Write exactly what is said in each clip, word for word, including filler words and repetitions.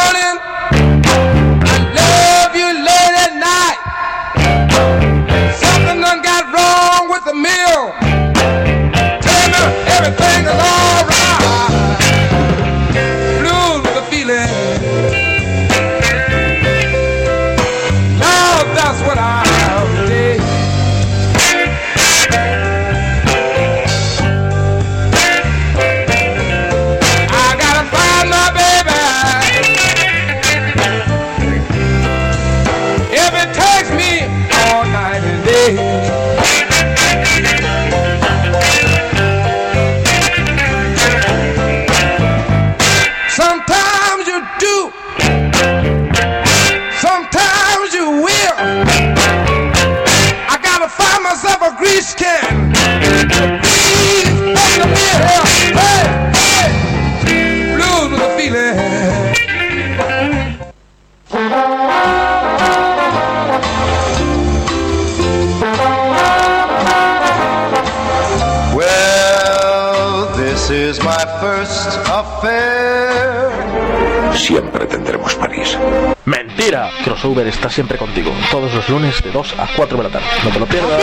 morning, I love you late at night. Something done got wrong with the mill. Tell me everything is alright. Blues with the feeling. Now that's what I did. I gotta find my baby. If it takes me all night and day. Sometimes you do, sometimes you will. I gotta find myself a grease can. Grease from the mill. Hey, hey. Blues with a feeling. Well, this is my first affair. Siempre tendremos París. ¡Mentira! Crossover está siempre contigo, todos los lunes de dos a cuatro de la tarde. No te lo pierdas.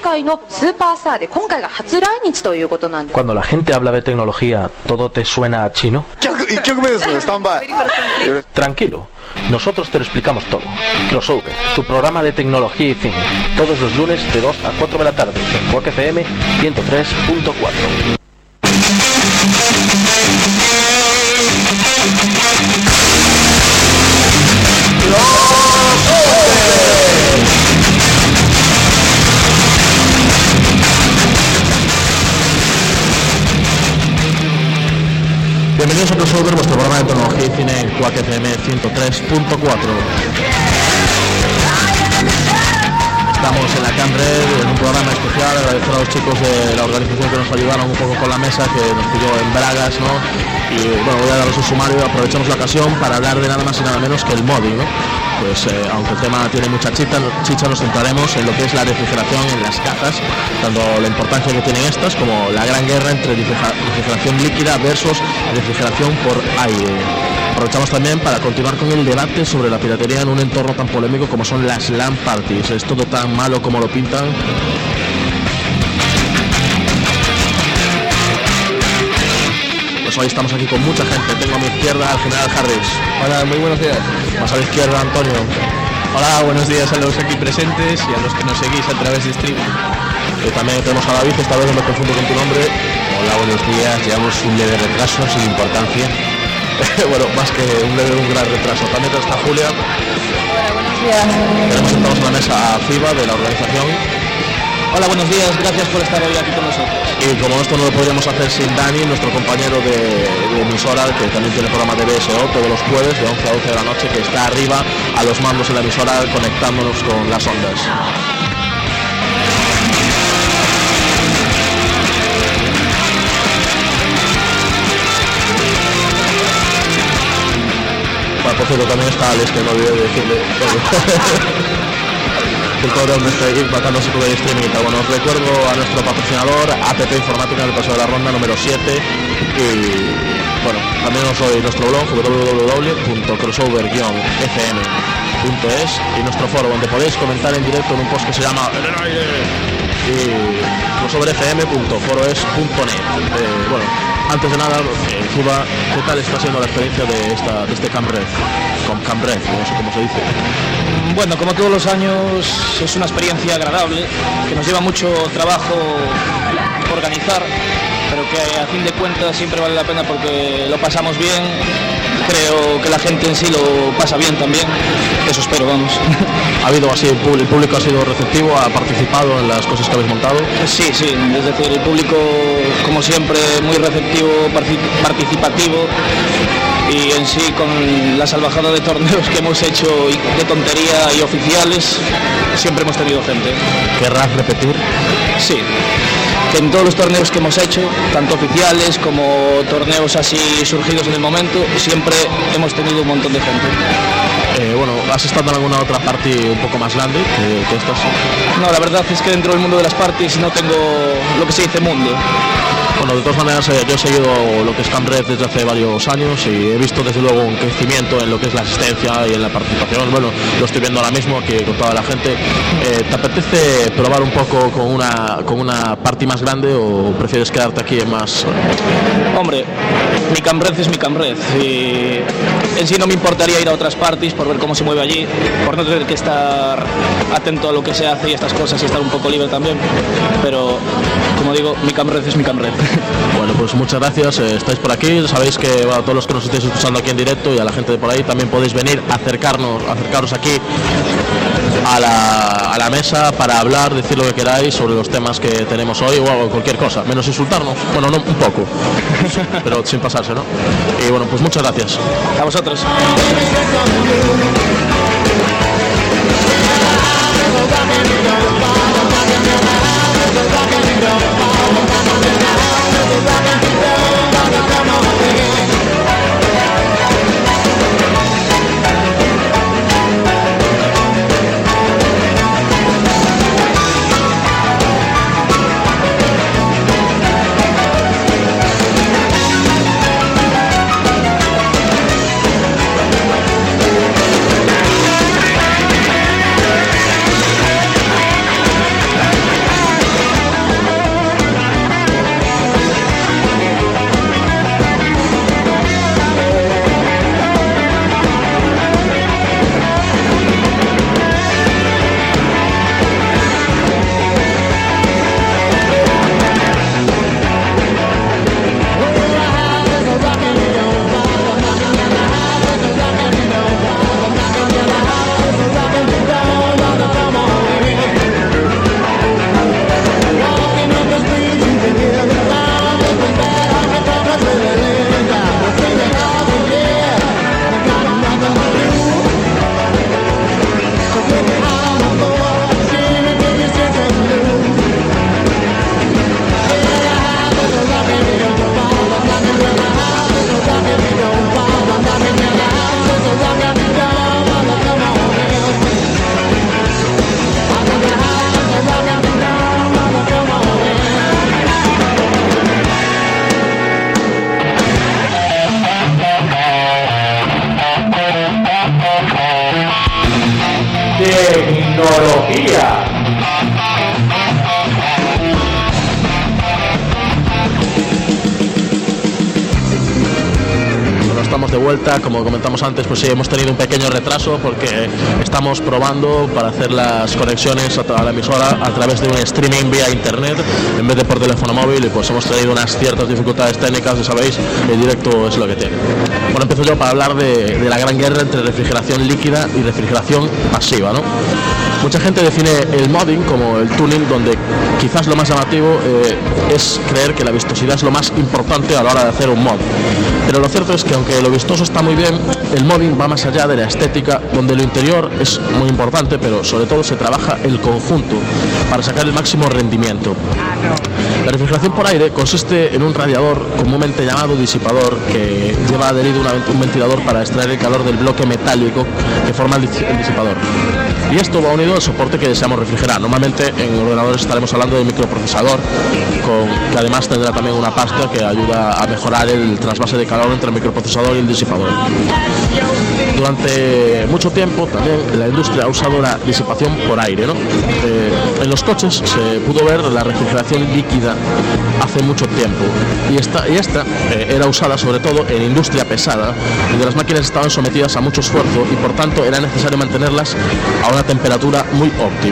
Cuando la gente habla de tecnología, ¿todo te suena a chino? Tranquilo, nosotros te lo explicamos todo. Crossover, tu programa de tecnología y cine, todos los lunes de dos a cuatro de la tarde en Quack F M ciento tres punto cuatro. Bienvenidos a Crossover, vuestro programa de tecnología y cine en Quack F M ciento tres punto cuatro. Estamos en la Cambred, en un programa especial. Agradecer a los chicos de la organización que nos ayudaron un poco con la mesa, que nos pilló en Bragas, ¿no? Y bueno, voy a daros un sumario. Aprovechamos la ocasión para hablar de nada más y nada menos que el modding, ¿no? Pues eh, aunque el tema tiene mucha chicha, chicha, nos centraremos en lo que es la refrigeración en las cajas, tanto la importancia que tienen estas como la gran guerra entre refrigeración líquida versus refrigeración por aire. Aprovechamos también para continuar con el debate sobre la piratería en un entorno tan polémico como son las LAN parties. ¿Es todo tan malo como lo pintan? Pues hoy estamos aquí con mucha gente. Tengo a mi izquierda al general Harris. Hola, muy buenos días. Más a la izquierda Antonio. Hola, buenos días a los aquí presentes y a los que nos seguís a través de streaming. Y también tenemos a David, esta vez no me confundo con tu nombre. Hola, buenos días. Llevamos un leve retraso sin importancia. Bueno, más que un leve, un gran retraso. También está Julia. Hola, buenos días. Tenemos sentados en la mesa a FIBA de la organización. Hola, buenos días. Gracias por estar hoy aquí con nosotros. Y como esto no lo podríamos hacer sin Dani, nuestro compañero de, de emisora, que también tiene programa de B S O todos los jueves de once a doce de la noche, que está arriba a los mandos en la emisora conectándonos con las ondas. Bueno, por cierto, también está Alex, que no olvidé de decirle. El cabrón de seguir matándose con el streaming y tal. Bueno, os recuerdo a nuestro patrocinador A P P Informática en el Paso de la Ronda número siete. Y bueno, también os doy nuestro blog w w w punto crossover guion f m punto es y nuestro foro donde podéis comentar en directo en un post que se llama El Aire y crossover f m punto foroes punto net. Eh, bueno, antes de nada, eh, Cuba, ¿qué tal está siendo la experiencia de, esta, de este Cambred? Con Cambred, no sé cómo se dice. Bueno, como todos los años es una experiencia agradable, que nos lleva mucho trabajo organizar, pero que a fin de cuentas siempre vale la pena porque lo pasamos bien. Creo que la gente en sí lo pasa bien también, eso espero, vamos. ¿Ha habido así, el público ha sido receptivo, ha participado en las cosas que habéis montado? Sí, sí, es decir, el público como siempre muy receptivo, participativo. Y en sí con la salvajada de torneos que hemos hecho de tontería y oficiales, siempre hemos tenido gente. ¿Querrás repetir? Sí, que en todos los torneos que hemos hecho, tanto oficiales como torneos así surgidos en el momento, siempre hemos tenido un montón de gente. Eh, bueno, ¿has estado en alguna otra party un poco más grande que, que estas? No, la verdad es que dentro del mundo de las parties no tengo lo que se dice mundo. Bueno, de todas maneras, eh, yo he seguido lo que es Camred desde hace varios años y he visto desde luego un crecimiento en lo que es la asistencia y en la participación. Bueno, lo estoy viendo ahora mismo aquí con toda la gente. Eh, ¿Te apetece probar un poco con una, con una party más grande o prefieres quedarte aquí en más? Hombre, mi Camred es mi Camred y en sí no me importaría ir a otras parties por ver cómo se mueve allí, por no tener que estar atento a lo que se hace y estas cosas y estar un poco libre también, pero como digo, mi Camred es mi Camred. Bueno, pues muchas gracias, eh, estáis por aquí, sabéis que bueno, todos los que nos estáis escuchando aquí en directo y a la gente de por ahí también podéis venir a acercarnos, acercaros aquí a la, a la mesa para hablar, decir lo que queráis sobre los temas que tenemos hoy o cualquier cosa, menos insultarnos, bueno, no, un poco, pero sin pasarse, ¿no? Y bueno, pues muchas gracias. A vosotros. Tecnología. Estamos de vuelta, como comentamos antes, pues sí, hemos tenido un pequeño retraso porque estamos probando para hacer las conexiones a la emisora a través de un streaming vía internet en vez de por teléfono móvil y pues hemos tenido unas ciertas dificultades técnicas, ya sabéis, el directo es lo que tiene. Bueno, empiezo yo para hablar de, de la gran guerra entre refrigeración líquida y refrigeración pasiva, ¿no? Mucha gente define el modding como el tuning donde quizás lo más llamativo eh, es creer que la vistosidad es lo más importante a la hora de hacer un mod. Pero lo cierto es que aunque lo vistoso está muy bien, el modding va más allá de la estética, donde lo interior es muy importante, pero sobre todo se trabaja el conjunto para sacar el máximo rendimiento. La refrigeración por aire consiste en un radiador comúnmente llamado disipador que lleva adherido una, un ventilador para extraer el calor del bloque metálico que forma el, el disipador. Y esto va unido al soporte que deseamos refrigerar. Normalmente en ordenadores estaremos hablando del microprocesador, con, que además tendrá también una pasta que ayuda a mejorar el trasvase de calor entre el microprocesador y el disipador. Durante mucho tiempo también la industria ha usado la disipación por aire, ¿no? Eh, en los coches se pudo ver la refrigeración líquida hace mucho tiempo y esta, y esta eh, era usada sobre todo en industria pesada, donde las máquinas estaban sometidas a mucho esfuerzo y por tanto era necesario mantenerlas a una temperatura muy óptima.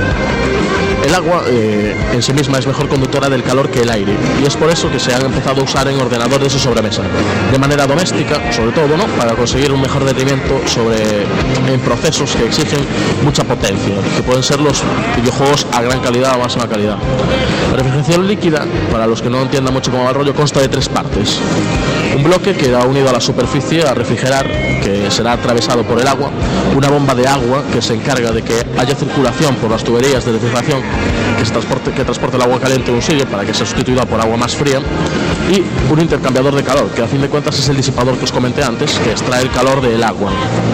El agua eh, en sí misma es mejor conductora del calor que el aire y es por eso que se han empezado a usar en ordenadores de sobremesa de manera doméstica, sobre todo, ¿no?, para conseguir un mejor rendimiento sobre en procesos que exigen mucha potencia, que pueden ser los videojuegos a gran calidad o máxima calidad. La refrigeración líquida, para los que no entiendan mucho cómo va el rollo, consta de tres partes: un bloque que va unido a la superficie a refrigerar, que será atravesado por el agua, una bomba de agua que se encarga de que haya circulación por las tuberías de refrigeración que, se transporte, que transporte el agua caliente a un sitio para que sea sustituida por agua más fría, y un intercambiador de calor, que a fin de cuentas es el disipador que os comenté antes, que extrae el calor del agua.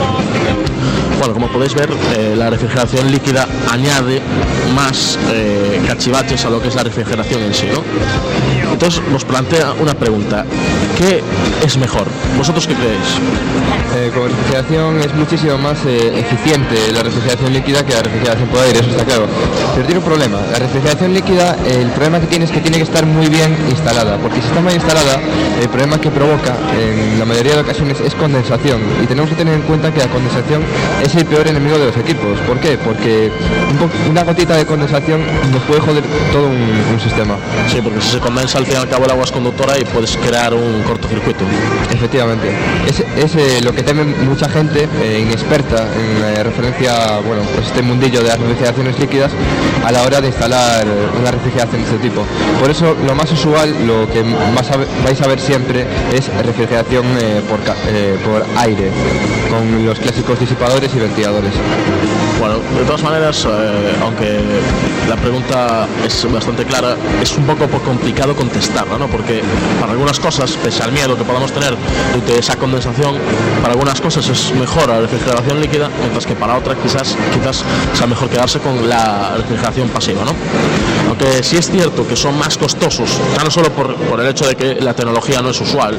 Bueno, como podéis ver, eh, la refrigeración líquida añade más eh, cachivaches a lo que es la refrigeración en sí, ¿no? Entonces nos plantea una pregunta: ¿qué es mejor? ¿Vosotros qué creéis? Eh, con refrigeración es muchísimo más eh, eficiente la refrigeración líquida que la refrigeración por aire, eso está claro. Pero tiene un problema. La refrigeración líquida, eh, el problema que tiene es que tiene que estar muy bien instalada, porque si está mal instalada, el problema que provoca en la mayoría de ocasiones es condensación. Y tenemos que tener en cuenta que la condensación es el peor enemigo de los equipos. ¿Por qué? Porque un una gotita de condensación nos puede joder todo un, un sistema. Sí, porque si se condensa al fin y al cabo el agua es conductora y puedes crear un cortocircuito. Efectivamente. Es, es eh, lo que teme mucha gente eh, inexperta en eh, referencia, bueno, pues este mundillo de las refrigeraciones líquidas a la hora de instalar una refrigeración de este tipo. Por eso lo más usual, lo que más vais a ver siempre es refrigeración eh, por, eh, por aire, con los clásicos disipadores y ventiladores. Bueno, de todas maneras, eh, aunque la pregunta es bastante clara, es un poco complicado contestarla, ¿no? Porque para algunas cosas, pese al miedo que podamos tener de esa condensación, para algunas cosas es mejor la refrigeración líquida, mientras que para otras quizás, quizás sea mejor quedarse con la refrigeración pasiva, ¿no? Aunque sí es cierto que son más costosos, ya no solo por, por el hecho de que la tecnología no es usual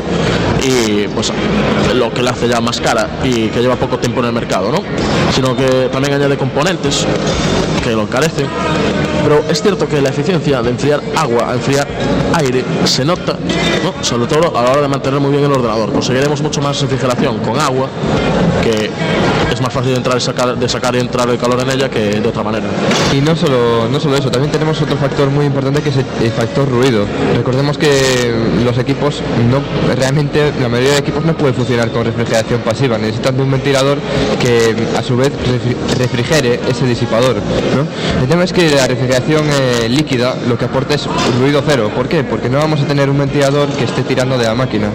y pues lo que la hace ya más cara y que lleva poco tiempo en el mercado, ¿no? Sino que también añade componentes que lo encarecen. Pero es cierto que la eficiencia de enfriar agua a enfriar aire se nota, ¿no? Sobre todo a la hora de mantener muy bien el ordenador. Conseguiremos mucho más refrigeración con agua, que es más fácil de entrar y sacar, de sacar y entrar el calor en ella que de otra manera. Y no solo, no solo eso, también tenemos otro factor muy importante que es el factor ruido. Recordemos que los equipos, no, realmente la mayoría de equipos no puede funcionar con refrigeración pasiva, necesitan de un ventilador que a su vez refrigere ese disipador, ¿no? El tema es que la refrigeración eh, líquida lo que aporta es ruido cero. ¿Por qué? Porque no vamos a tener un ventilador que esté tirando de la máquina.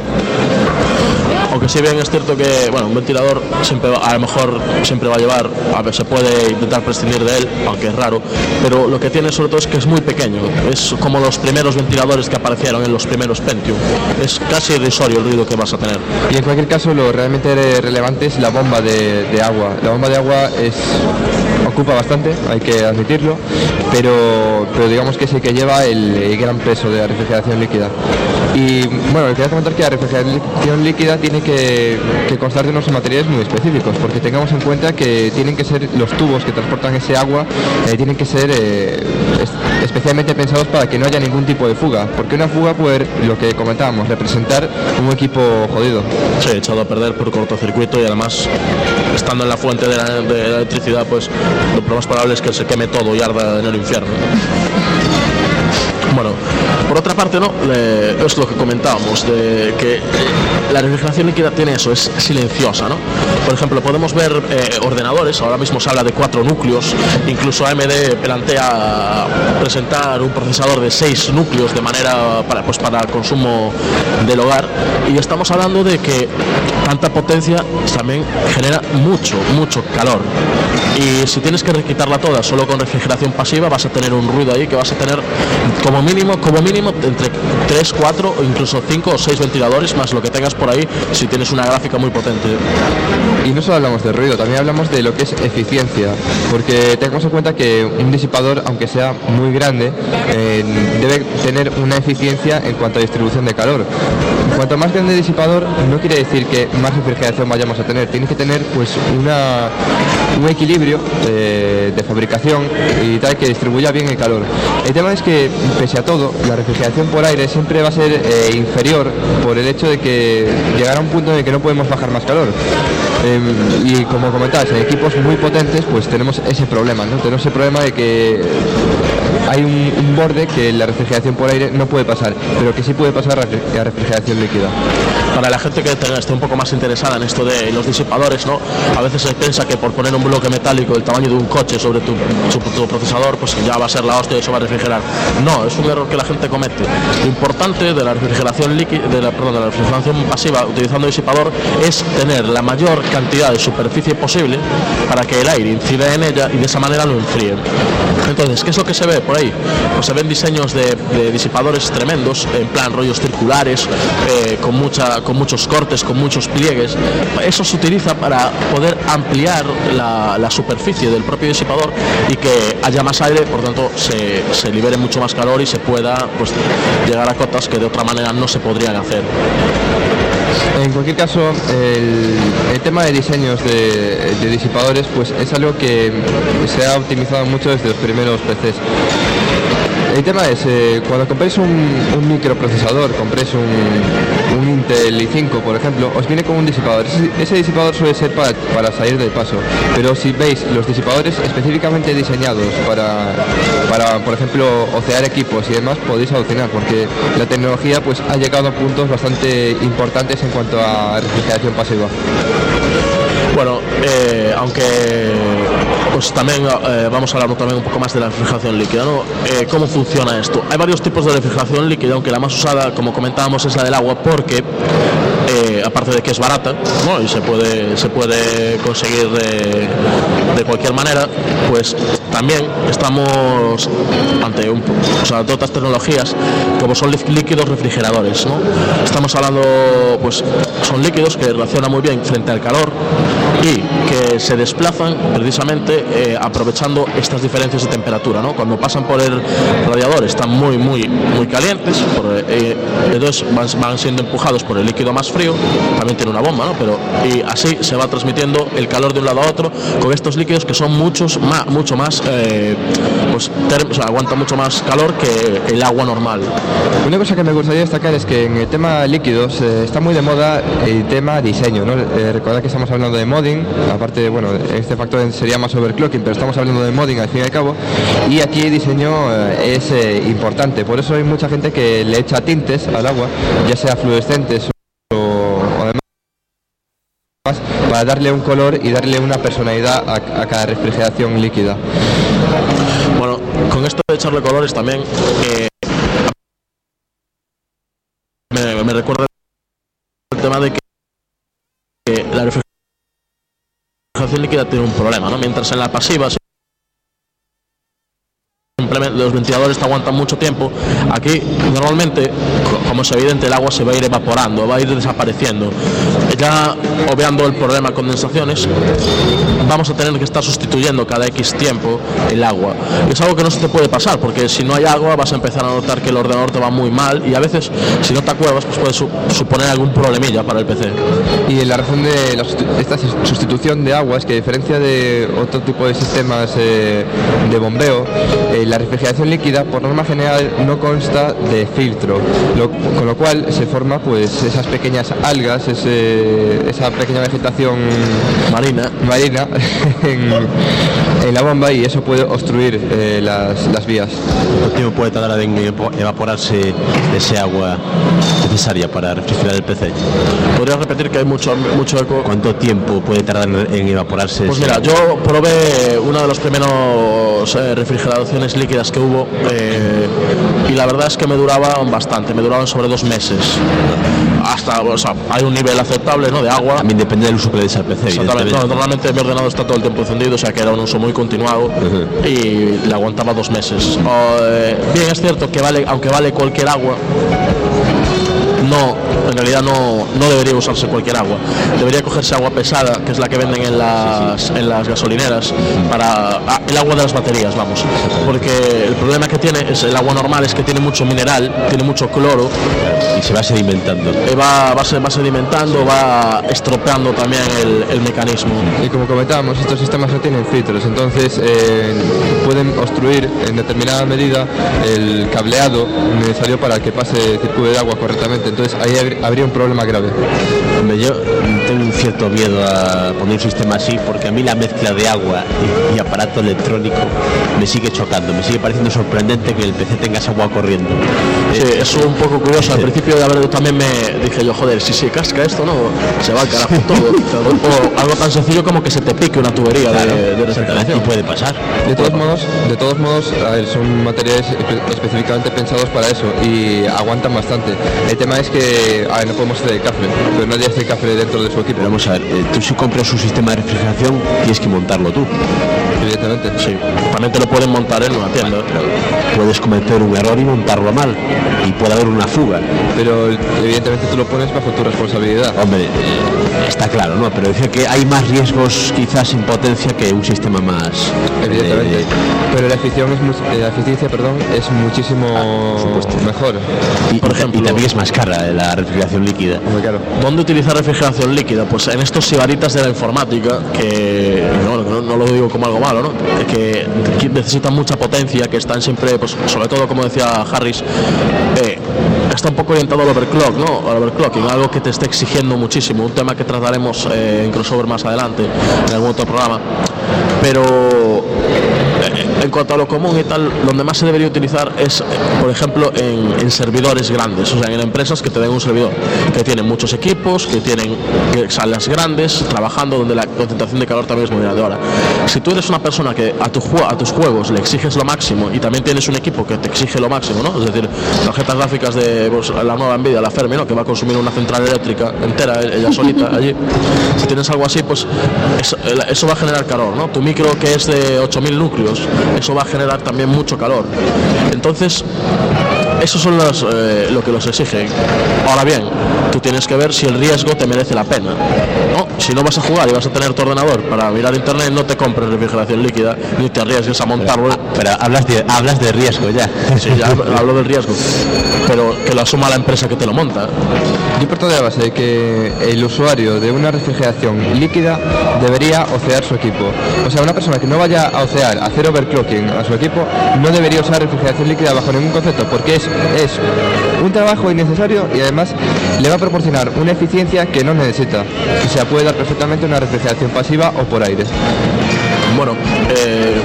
Aunque si bien es cierto que, bueno, un ventilador siempre va, a lo mejor siempre va a llevar, a ver, se puede intentar prescindir de él, aunque es raro, pero lo que tiene sobre todo es que es muy pequeño, es como los primeros ventiladores que aparecieron en los primeros Pentium, es casi irrisorio el ruido que vas a tener. Y en cualquier caso lo realmente relevante es la bomba de, de agua. La bomba de agua es ocupa bastante, hay que admitirlo, pero, pero digamos que es el que lleva el, el gran peso de la refrigeración líquida. Y bueno, quería comentar que la refrigeración líquida tiene que, que constar de unos materiales muy específicos, porque tengamos en cuenta que tienen que ser los tubos que transportan ese agua, eh, tienen que ser eh, es, especialmente pensados para que no haya ningún tipo de fuga, porque una fuga puede, lo que comentábamos, representar un equipo jodido. Sí, echado a perder por cortocircuito y además estando en la fuente de la, de la electricidad, pues lo más probable es que se queme todo y arda en el infierno. Bueno, por otra parte, ¿no? Le, es lo que comentábamos, de que la refrigeración líquida tiene eso, es silenciosa, ¿no? Por ejemplo, podemos ver eh, ordenadores, ahora mismo se habla de cuatro núcleos, incluso A M D plantea presentar un procesador de seis núcleos de manera para, pues, para consumo del hogar, y estamos hablando de que tanta potencia también genera mucho, mucho calor. Y si tienes que quitarla toda solo con refrigeración pasiva, vas a tener un ruido ahí que vas a tener como mínimo, como mínimo entre tres, cuatro o incluso cinco o seis ventiladores más lo que tengas por ahí si tienes una gráfica muy potente. Y no solo hablamos de ruido, también hablamos de lo que es eficiencia, porque tengamos en cuenta que un disipador, aunque sea muy grande, eh, debe tener una eficiencia en cuanto a distribución de calor. Cuanto más grande el disipador, no quiere decir que más refrigeración vayamos a tener, tiene que tener pues una, un equilibrio de, de fabricación y tal que distribuya bien el calor. El tema es que, pese a todo, la refrigeración por aire siempre va a ser eh, inferior por el hecho de que llegará a un punto en el que no podemos bajar más calor. Eh, y como comentabas, en equipos muy potentes pues tenemos ese problema, ¿no? Tenemos ese problema de que hay un, un borde que la refrigeración por aire no puede pasar, pero que sí puede pasar la refrigeración líquida. Para la gente que esté un poco más interesada en esto de los disipadores, ¿no? A veces se piensa que por poner un bloque metálico del tamaño de un coche sobre tu, tu, tu procesador, pues ya va a ser la hostia y eso va a refrigerar. No, es un error que la gente comete. Lo importante de la refrigeración líquida, de la, perdón, de la refrigeración pasiva utilizando disipador es tener la mayor cantidad de superficie posible para que el aire incida en ella y de esa manera lo enfríe. Entonces, ¿qué es lo que se ve? por ahí, pues se ven diseños de, de disipadores tremendos, en plan rollos circulares, eh, con, mucha, con muchos cortes, con muchos pliegues. Eso se utiliza para poder ampliar la, la superficie del propio disipador y que haya más aire, por tanto se, se libere mucho más calor y se pueda pues, llegar a cotas que de otra manera no se podrían hacer. En cualquier caso, el, el tema de diseños de, de disipadores pues es algo que se ha optimizado mucho desde los primeros P Cs. El tema es, eh, cuando compréis un, un microprocesador, compréis un, un Intel i cinco, por ejemplo, os viene con un disipador. Ese, ese disipador suele ser para, para salir del paso, pero si veis los disipadores específicamente diseñados para, para, por ejemplo, ocear equipos y demás, podéis alucinar, porque la tecnología pues ha llegado a puntos bastante importantes en cuanto a refrigeración pasiva. Bueno, eh, aunque pues también eh, vamos a hablar también un poco más de la refrigeración líquida, ¿no? Eh, ¿Cómo funciona esto? Hay varios tipos de refrigeración líquida, aunque la más usada, como comentábamos, es la del agua, porque eh, aparte de que es barata, ¿no? Y se puede se puede conseguir de, de cualquier manera, pues también estamos ante un, o sea, de otras tecnologías como son líquidos refrigeradores, ¿no? Estamos hablando, pues son líquidos que reaccionan muy bien frente al calor y que se desplazan precisamente eh, aprovechando estas diferencias de temperatura, ¿no? Cuando pasan por el radiador están muy muy muy calientes, por, eh, entonces van, van siendo empujados por el líquido más frío, también tiene una bomba, ¿no? Pero y así se va transmitiendo el calor de un lado a otro con estos líquidos que son muchos más, mucho más eh, pues term, o sea, aguantan mucho más calor que el agua normal. Una cosa que me gustaría destacar es que en el tema líquidos eh, está muy de moda el tema diseño, ¿no? Eh, recordad que estamos hablando de modding, aparte, bueno, este factor sería más overclocking, pero estamos hablando de modding al fin y al cabo, y aquí el diseño eh, es eh, importante, por eso hay mucha gente que le echa tintes al agua, ya sea fluorescentes o, o además para darle un color y darle una personalidad a, a cada refrigeración líquida. Bueno, con esto de echarle colores también eh, me, me recuerda el tema de que, que la refrigeración líquida tiene un problema, ¿no? Mientras en la pasiva los ventiladores te aguantan mucho tiempo, aquí normalmente, como es evidente, el agua se va a ir evaporando, va a ir desapareciendo. Ya obviando el problema de condensaciones, vamos a tener que estar sustituyendo cada X tiempo el agua. Y es algo que no se te puede pasar, porque si no hay agua vas a empezar a notar que el ordenador te va muy mal y a veces, si no te acuerdas, pues puede su suponer algún problemilla para el P C. Y la razón de la, esta sustitución de agua es que, a diferencia de otro tipo de sistemas eh, de bombeo, eh, la refrigeración líquida por norma general no consta de filtro, lo, con lo cual se forma pues esas pequeñas algas, ese, esa pequeña vegetación marina, marina en, en la bomba, y eso puede obstruir eh, las, las vías. ¿Cuánto tiempo puede tardar en evaporarse ese agua necesaria para refrigerar el P C? ¿Podrías repetir que hay mucho, mucho eco? ¿Cuánto tiempo puede tardar en evaporarse? Pues mira, yo probé una de los primeros eh, refrigeraciones líquidas que hubo eh, y la verdad es que me duraban bastante, me duraban sobre dos meses. Hasta, o sea, hay un nivel aceptable, ¿no?, de agua. También depende del uso que le des al P C. Exactamente. No, normalmente mi ordenador está todo el tiempo encendido, o sea que era un uso muy continuado. Uh-huh. Y le aguantaba dos meses. O, eh, bien, es cierto que vale, aunque vale cualquier agua, no, en realidad no, no debería usarse cualquier agua. Debería cogerse agua pesada, que es la que venden en las, sí, sí. en las gasolineras, para ah, el agua de las baterías, vamos. Porque el problema que tiene es el agua normal, es que tiene mucho mineral, tiene mucho cloro. Y se va sedimentando. Y va, va, va sedimentando, va estropeando también el, el mecanismo. Y como comentábamos, estos sistemas no tienen filtros, entonces eh, pueden obstruir en determinada medida el cableado necesario para que pase el circuito de agua correctamente. Entonces ahí habría un problema grave. Hombre, yo tengo un cierto miedo a poner un sistema así, porque a mí la mezcla de agua y, y aparato electrónico me sigue chocando, me sigue pareciendo sorprendente que el P C tenga esa agua corriendo. Sí, eh, es un poco curioso. Al principio de haber también me dije yo, joder, si se casca esto, no, se va al carajo todo. O algo tan sencillo como que se te pique una tubería, claro, de, de refrigeración. Puede pasar. De todos modos, de todos modos, a ver, son materiales específicamente pensados para eso y aguantan bastante. El tema es que, a ver, no podemos hacer el café, pero nadie hace el café dentro de su equipo. Pero vamos a ver, eh, tú si compras un sistema de refrigeración tienes que montarlo tú. Evidentemente. Sí, también te lo pueden montar en una tienda. Puedes cometer un error y montarlo mal, y puede haber una fuga. Pero evidentemente tú lo pones bajo tu responsabilidad. Hombre, eh, está claro, ¿no? Pero decía que hay más riesgos quizás en potencia que un sistema más... Evidentemente. Eh, pero la eficiencia, es, mu- la eficiencia perdón, es muchísimo ah, mejor. y, Por ejemplo, y también es más cara la refrigeración líquida. Muy claro. ¿Dónde utilizar refrigeración líquida? Pues en estos sibaritas de la informática, que, bueno, que no, no lo digo como algo malo, ¿no? Que, que necesitan mucha potencia, que están siempre, pues sobre todo como decía Harris, eh, está un poco orientado al overclock, ¿no? Al overclocking, algo que te esté exigiendo muchísimo, un tema que trataremos eh, en crossover más adelante, en algún otro programa. Pero eh, en cuanto a lo común y tal, donde más se debería utilizar es, eh, por ejemplo, en, en servidores grandes, o sea, en empresas que te den un servidor, que tienen muchos equipos, que tienen que salas grandes, trabajando, donde la concentración de calor también es muy grande. Ahora, si tú eres una persona que a, tu, a tus juegos le exiges lo máximo y también tienes un equipo que te exige lo máximo, ¿no? Es decir, tarjetas gráficas de pues, la nueva Nvidia, la Fermi, ¿no? Que va a consumir una central eléctrica entera, ella solita allí. Si tienes algo así, pues eso, eso va a generar calor, ¿no? Tu micro, que es de ocho mil núcleos, eso va a generar también mucho calor. Entonces, esos son los, eh, lo que los exigen. Ahora bien, tú tienes que ver si el riesgo te merece la pena, ¿no? Si no vas a jugar y vas a tener tu ordenador para mirar internet, no te compres refrigeración líquida ni te arriesgues a montarlo. Pero, pero hablas, de, hablas de riesgo ya. Sí, ya hablo del riesgo, pero que lo asuma la empresa que te lo monta. Yo parto de la base de que el usuario de una refrigeración líquida debería ocear su equipo. O sea, una persona que no vaya a ocear, a hacer overclocking a su equipo, no debería usar refrigeración líquida bajo ningún concepto, porque es, es un trabajo innecesario y además le va a proporcionar una eficiencia que no necesita. O sea, puede dar perfectamente una refrigeración pasiva o por aire. Bueno, eh...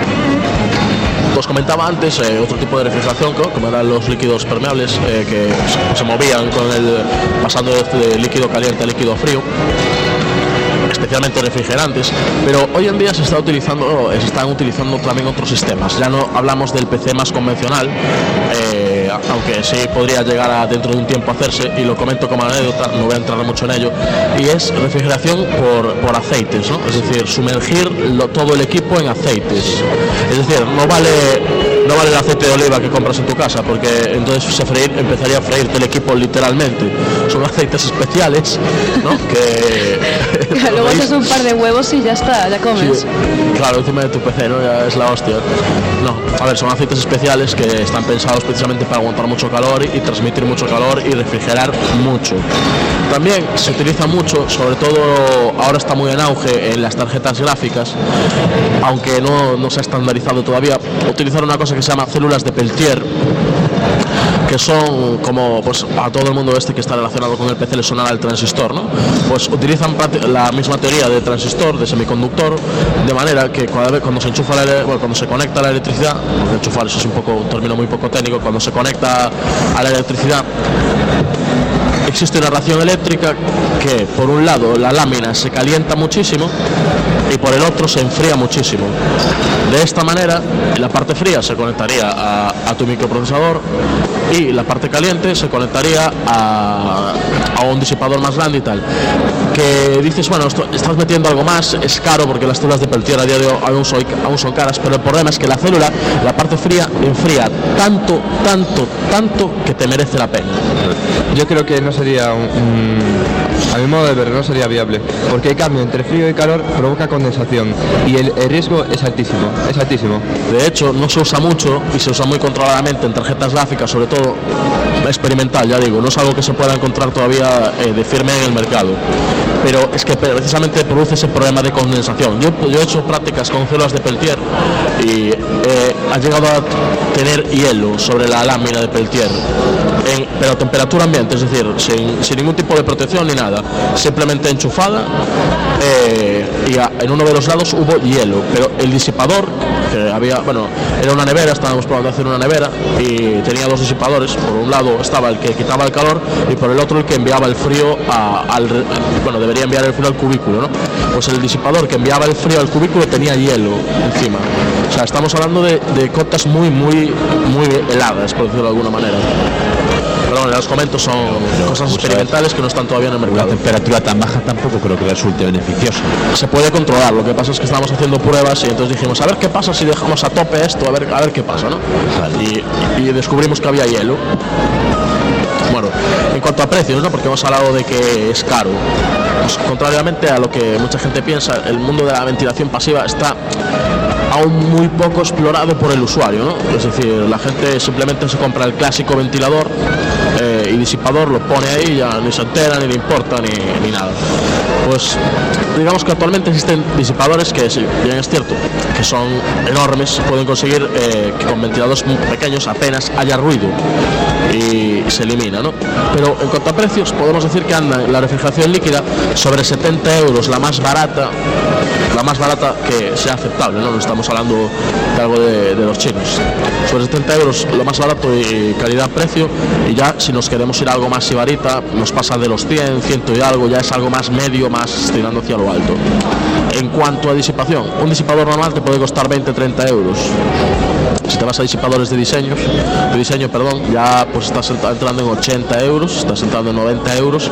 os comentaba antes eh, otro tipo de refrigeración, ¿no? Como eran los líquidos permeables, eh, que se, se movían con el pasando de líquido caliente a líquido frío, especialmente refrigerantes, pero hoy en día se está utilizando, se están utilizando también otros sistemas. Ya no hablamos del P C más convencional, eh, aunque sí podría llegar a dentro de un tiempo a hacerse, y lo comento como anécdota, no voy a entrar mucho en ello, y es refrigeración por, por aceites, ¿no? Es decir, sumergir lo, todo el equipo en aceites. Es decir, no vale no vale el aceite de oliva que compras en tu casa, porque entonces se freír, empezaría a freírte el equipo literalmente. Son aceites especiales, ¿no? Que luego haces un par de huevos y ya está, ya comes. Sí, claro, encima de tu P C, ¿no? Ya es la hostia. No, a ver, son aceites especiales que están pensados precisamente para aguantar mucho calor y, y transmitir mucho calor y refrigerar mucho. También se utiliza mucho, sobre todo ahora está muy en auge en las tarjetas gráficas, aunque no, no se ha estandarizado todavía, utilizar una cosa que se llama células de Peltier, que son como, pues a todo el mundo este que está relacionado con el P C le sonará el transistor, ¿no? Pues utilizan la misma teoría de transistor, de semiconductor, de manera que cada vez cuando se enchufa la, bueno, cuando se conecta a la electricidad, porque enchufar eso es un poco un término muy poco técnico, cuando se conecta a la electricidad existe una reacción eléctrica que por un lado la lámina se calienta muchísimo y por el otro se enfría muchísimo. De esta manera la parte fría se conectaría a, a tu microprocesador y la parte caliente se conectaría a, a un disipador más grande y tal. Que dices, bueno, esto, estás metiendo algo más, es caro porque las células de Peltier a día de hoy aún son, aún son caras, pero el problema es que la célula, la parte fría, enfría tanto, tanto, tanto que te merece la pena. Yo creo que no sería un, un, a mi modo de ver, no sería viable, porque el cambio entre frío y calor provoca condensación y el, el riesgo es altísimo, es altísimo. De hecho, no se usa mucho y se usa muy controladamente en tarjetas gráficas, sobre todo experimental, ya digo, no es algo que se pueda encontrar todavía eh, de firme en el mercado, pero es que precisamente produce ese problema de condensación. Yo, yo he hecho prácticas con células de Peltier y eh, ha llegado a tener hielo sobre la lámina de Peltier, en, pero a temperatura ambiente, es decir, sin, sin ningún tipo de protección ni nada, simplemente enchufada, eh, y a, en uno de los lados hubo hielo, pero el disipador, que había, bueno, era una nevera, estábamos probando hacer una nevera y tenía dos disipadores, por un lado estaba el que quitaba el calor y por el otro el que enviaba el frío a, al, bueno, debería enviar el frío al cubículo, ¿no? Pues el disipador que enviaba el frío al cubículo tenía hielo encima. O sea, estamos hablando de, de cotas muy, muy, muy heladas, por decirlo de alguna manera. perdón, ya os comento, son pero, cosas experimentales que no están todavía en el mercado. Una temperatura tan baja tampoco creo que resulte beneficioso. Se puede controlar, lo que pasa es que estábamos haciendo pruebas y entonces dijimos, a ver qué pasa si dejamos a tope esto, a ver, a ver qué pasa, ¿no? Vale. Y, y descubrimos que había hielo. Bueno, en cuanto a precios, ¿no? Porque hemos hablado de que es caro. Pues, contrariamente a lo que mucha gente piensa, el mundo de la ventilación pasiva está aún muy poco explorado por el usuario, ¿no? Es decir, la gente simplemente se compra el clásico ventilador eh, y disipador, lo pone ahí, ya ni se entera, ni le importa, ni, ni nada. Pues digamos que actualmente existen disipadores que, si bien es cierto, que son enormes, pueden conseguir eh, que con ventiladores muy pequeños apenas haya ruido y se elimina, ¿no? Pero en cuanto a precios, podemos decir que anda la refrigeración líquida sobre setenta euros, la más barata, la más barata que sea aceptable, ¿no? No estamos hablando de algo de, de los chinos. Sobre setenta euros lo más barato y calidad-precio, y ya si nos queremos ir a algo más sibarita, nos pasa de los cien, cien y algo, ya es algo más medio, más tirando hacia lo alto. En cuanto a disipación, un disipador normal te puede costar veinte a treinta euros. Si te vas a disipadores de diseños, de diseño, perdón, ya pues estás entrando en ochenta euros, estás entrando en noventa euros,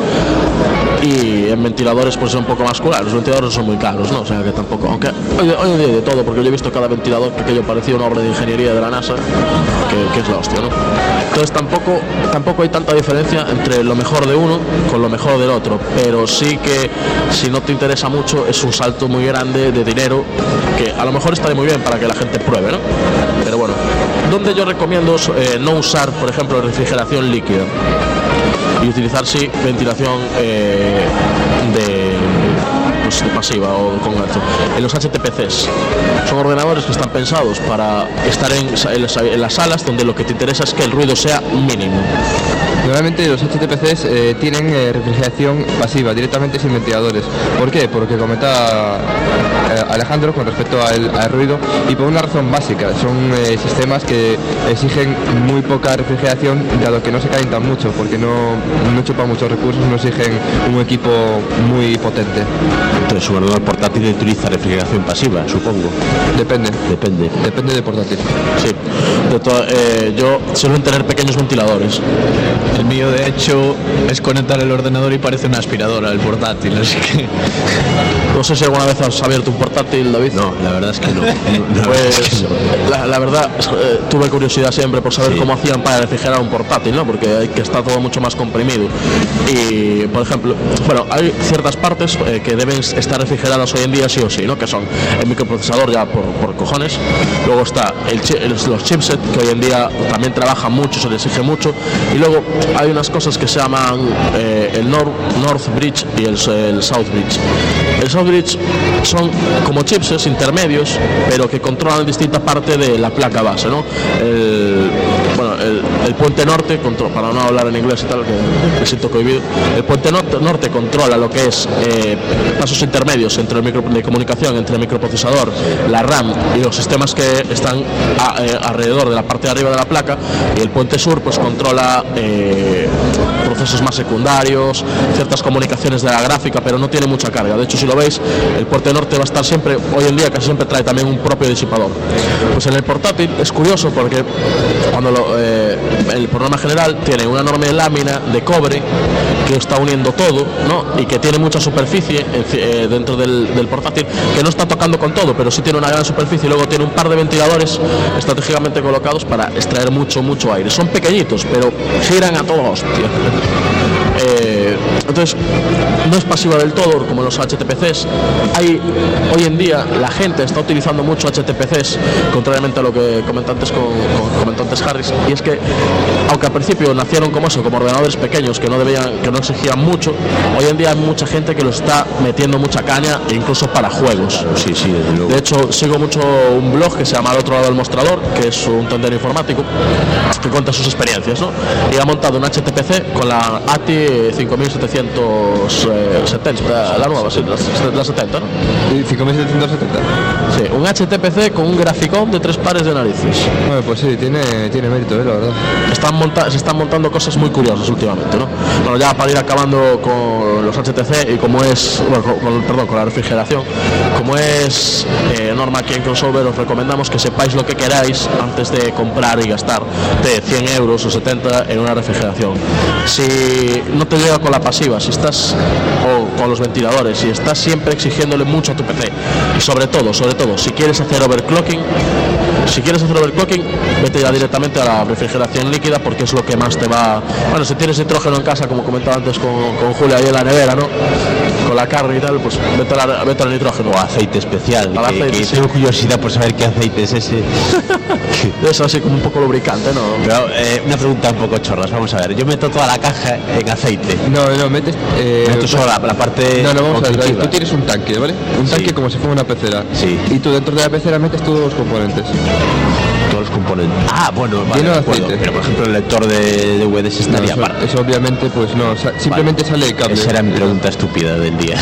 y en ventiladores pues son un poco más caros. Los ventiladores son muy caros, ¿no? O sea que tampoco, aunque hoy, hoy en día hay de todo, porque yo he visto cada ventilador que aquello parecía una obra de ingeniería de la NASA, que, que es la hostia, ¿no? Entonces tampoco, tampoco hay tanta diferencia entre lo mejor de uno con lo mejor del otro, pero sí que si no te interesa mucho es un salto muy grande de dinero, que a lo mejor estaría muy bien para que la gente pruebe, ¿no? Pero bueno, donde yo recomiendo eh, no usar, por ejemplo, refrigeración líquida y utilizar sí ventilación eh, de, pues, de pasiva o con gato. En los H T P Cs son ordenadores que están pensados para estar en, en, las, en las salas donde lo que te interesa es que el ruido sea mínimo. Normalmente los H T P Cs eh, tienen eh, refrigeración pasiva, directamente sin ventiladores. ¿Por qué? Porque comenta eh, Alejandro con respecto al, al ruido, y por una razón básica. Son eh, sistemas que exigen muy poca refrigeración, dado que no se calientan mucho, porque no, no chupan muchos recursos, no exigen un equipo muy potente. Entonces, su ordenador portátil utiliza refrigeración pasiva, supongo. Depende. Depende. Depende del portátil. Sí. De to- eh, yo suelen tener pequeños ventiladores. El mío, de hecho, es conectar el ordenador y parece una aspiradora, el portátil, así que... No sé si alguna vez has abierto un portátil, David. No, la verdad es que no. no, no pues es que no. la, la verdad, eh, tuve curiosidad siempre por saber sí. cómo hacían para refrigerar un portátil, ¿no? Porque hay que estar todo mucho más comprimido. Y, por ejemplo, bueno, hay ciertas partes eh, que deben estar refrigeradas hoy en día sí o sí, ¿no? Que son el microprocesador ya por, por cojones. Luego está el, el, los chipset, que hoy en día también trabajan mucho, se les exige mucho. Y luego hay unas cosas que se llaman eh, el North, North Bridge y el, el South Bridge. El South Bridge son como chipsets intermedios, pero que controlan distinta parte de la placa base, ¿no? El, bueno, el, el puente norte, control, para no hablar en inglés y tal, que me siento cohibido, el puente norte, norte controla lo que es eh, pasos intermedios entre el micro, de comunicación entre el microprocesador, la RAM y los sistemas que están a, eh, alrededor de la parte de arriba de la placa, y el puente sur pues controla eh, procesos más secundarios, ciertas comunicaciones de la gráfica, pero no tiene mucha carga. De hecho, si lo veis, el puente norte va a estar siempre, hoy en día casi siempre trae también un propio disipador. Pues en el portátil es curioso porque cuando lo, eh, el programa general tiene una enorme lámina de cobre que está uniendo todo, ¿no? Y que tiene mucha superficie eh, dentro del, del portátil, que no está tocando con todo, pero sí tiene una gran superficie, y luego tiene un par de ventiladores estratégicamente colocados para extraer mucho, mucho aire. Son pequeñitos, pero giran a toda hostia. Eh, entonces no es pasiva del todo como los H T P Cs. Hay, hoy en día la gente está utilizando mucho H T P Cs, contrariamente a lo que comentó antes con, con comentó antes Harris, y es que aunque al principio nacieron como eso, como ordenadores pequeños que no debían, que no exigían mucho, hoy en día hay mucha gente que lo está metiendo mucha caña, e incluso para juegos. Sí, sí, desde luego. De hecho, sigo mucho un blog que se llama Al otro lado del mostrador, que es un tendero informático que cuenta sus experiencias, ¿no? Y ha montado un H T P C con la A T I cinco mil setecientos setecientos setenta, la nueva, sí, la, la setenta, ¿no? cinco mil setecientos setenta. Sí, un H T P C con un graficón de tres pares de narices. Bueno, pues sí, tiene, tiene mérito, ¿eh? La verdad. Están monta se están montando cosas muy curiosas últimamente, ¿no? Bueno, ya para ir acabando con los H T C y como es, bueno, con, con, perdón, con la refrigeración, como es eh, norma aquí en Crossover, os recomendamos que sepáis lo que queráis antes de comprar y gastar de cien euros o setenta en una refrigeración. Si no te llega con la pasiva, si estás, o con los ventiladores, si estás siempre exigiéndole mucho a tu P C, y sobre todo, sobre todo, si quieres hacer overclocking, si quieres hacer overclocking, vete ya directamente a la refrigeración líquida, porque es lo que más te va. Bueno, si tienes nitrógeno en casa, como comentaba antes con, con Julia ahí en la nevera, ¿no? Con la carne y tal, pues vete, a la, vete al nitrógeno. O aceite especial, que, aceite, que sí. Tengo curiosidad por saber qué aceite es ese. Es así como un poco lubricante, ¿no? Pero, eh, una pregunta un poco chorras, vamos a ver. Yo meto toda la caja en aceite. No, no, metes... Eh, meto solo la, la parte... No, no, vamos a ver, tú tienes un tanque, ¿vale? Un tanque sí. Como si fuera una pecera. Sí. Y tú dentro de la pecera metes todos los componentes. Todos los componentes. Ah, bueno, vale, lleno de aceite. aceite. Pero por ejemplo el lector de D V Ds estaría no, eso, aparte. Eso obviamente pues no, simplemente vale. Sale el cable. Esa era mi pregunta estúpida del día.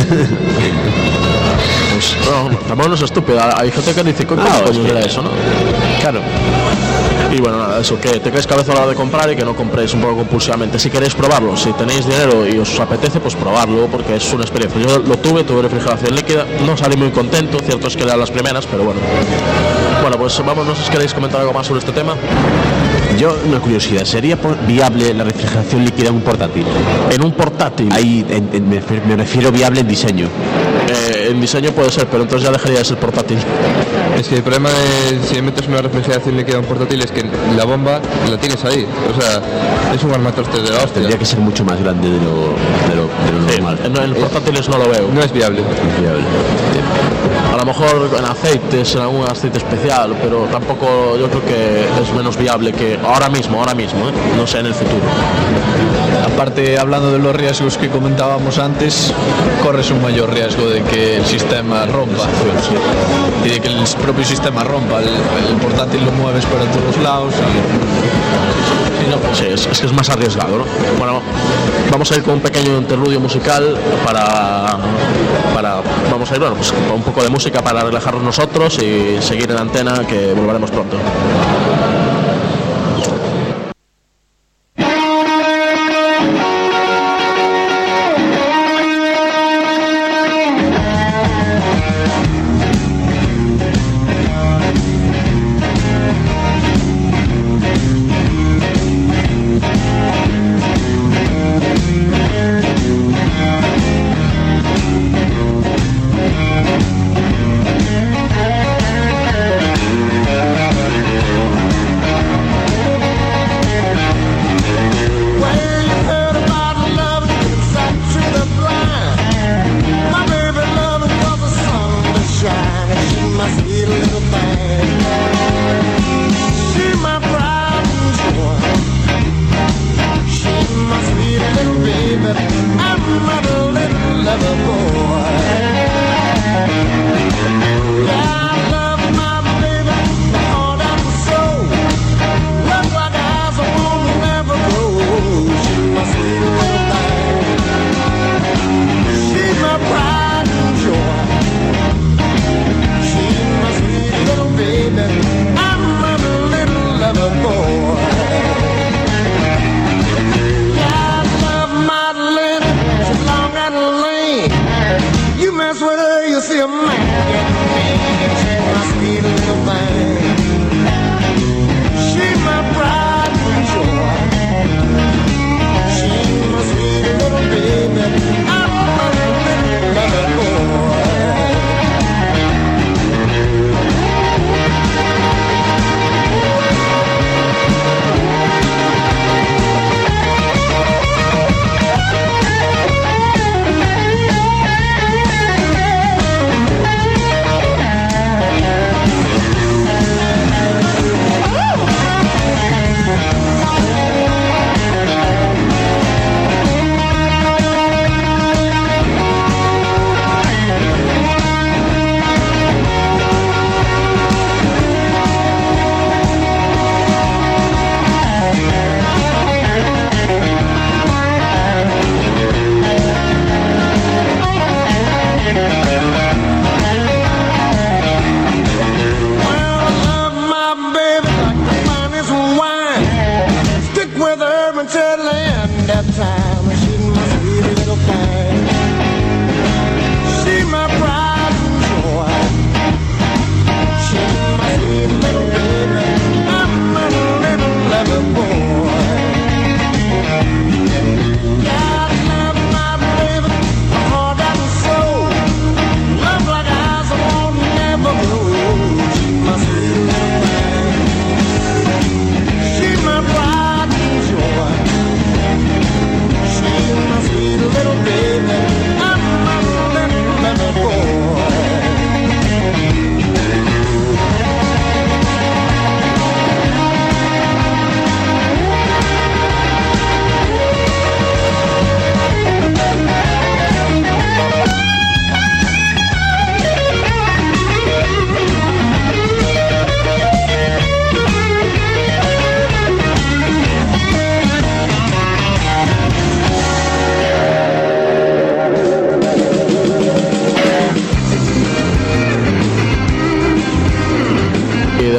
Pues no, tampoco no es estúpida. Hay gente que dice, ¿cómo ah, coño era eso, no? Claro. Y bueno, nada, eso, que te crees cabeza a la hora de comprar y que no compréis un poco compulsivamente. Si queréis probarlo, si tenéis dinero y os apetece, pues probarlo, porque es una experiencia. Yo lo tuve, tuve refrigeración líquida, no salí muy contento, cierto es que eran las primeras, pero bueno. Bueno, pues vamos, no sé si queréis comentar algo más sobre este tema. Yo, una curiosidad, ¿sería viable la refrigeración líquida en un portátil? En un portátil. Ahí en, en, me, me refiero viable en diseño. Eh, en diseño puede ser, pero entonces ya dejaría de ser portátil. Es que el problema de si metes una refrigeración líquida en un portátil es que la bomba la tienes ahí. O sea, es un armatoste de la hostia. Tendría que ser mucho más grande de lo, de lo, de lo sí, normal. En, en portátiles no lo veo. No es viable. No es viable. A lo mejor en aceites, en algún aceite especial, pero tampoco, yo creo que es menos viable que ahora mismo, ahora mismo, ¿eh? No sé en el futuro. Aparte, hablando de los riesgos que comentábamos antes, corres un mayor riesgo de que el sistema rompa y de que el propio sistema rompa. El, el portátil lo mueves para todos lados y... No, sí, es, es que es más arriesgado, ¿no? Bueno, vamos a ir con un pequeño interludio musical para, para vamos a ir, bueno, pues con un poco de música para relajarnos nosotros y seguir en antena, que volveremos pronto.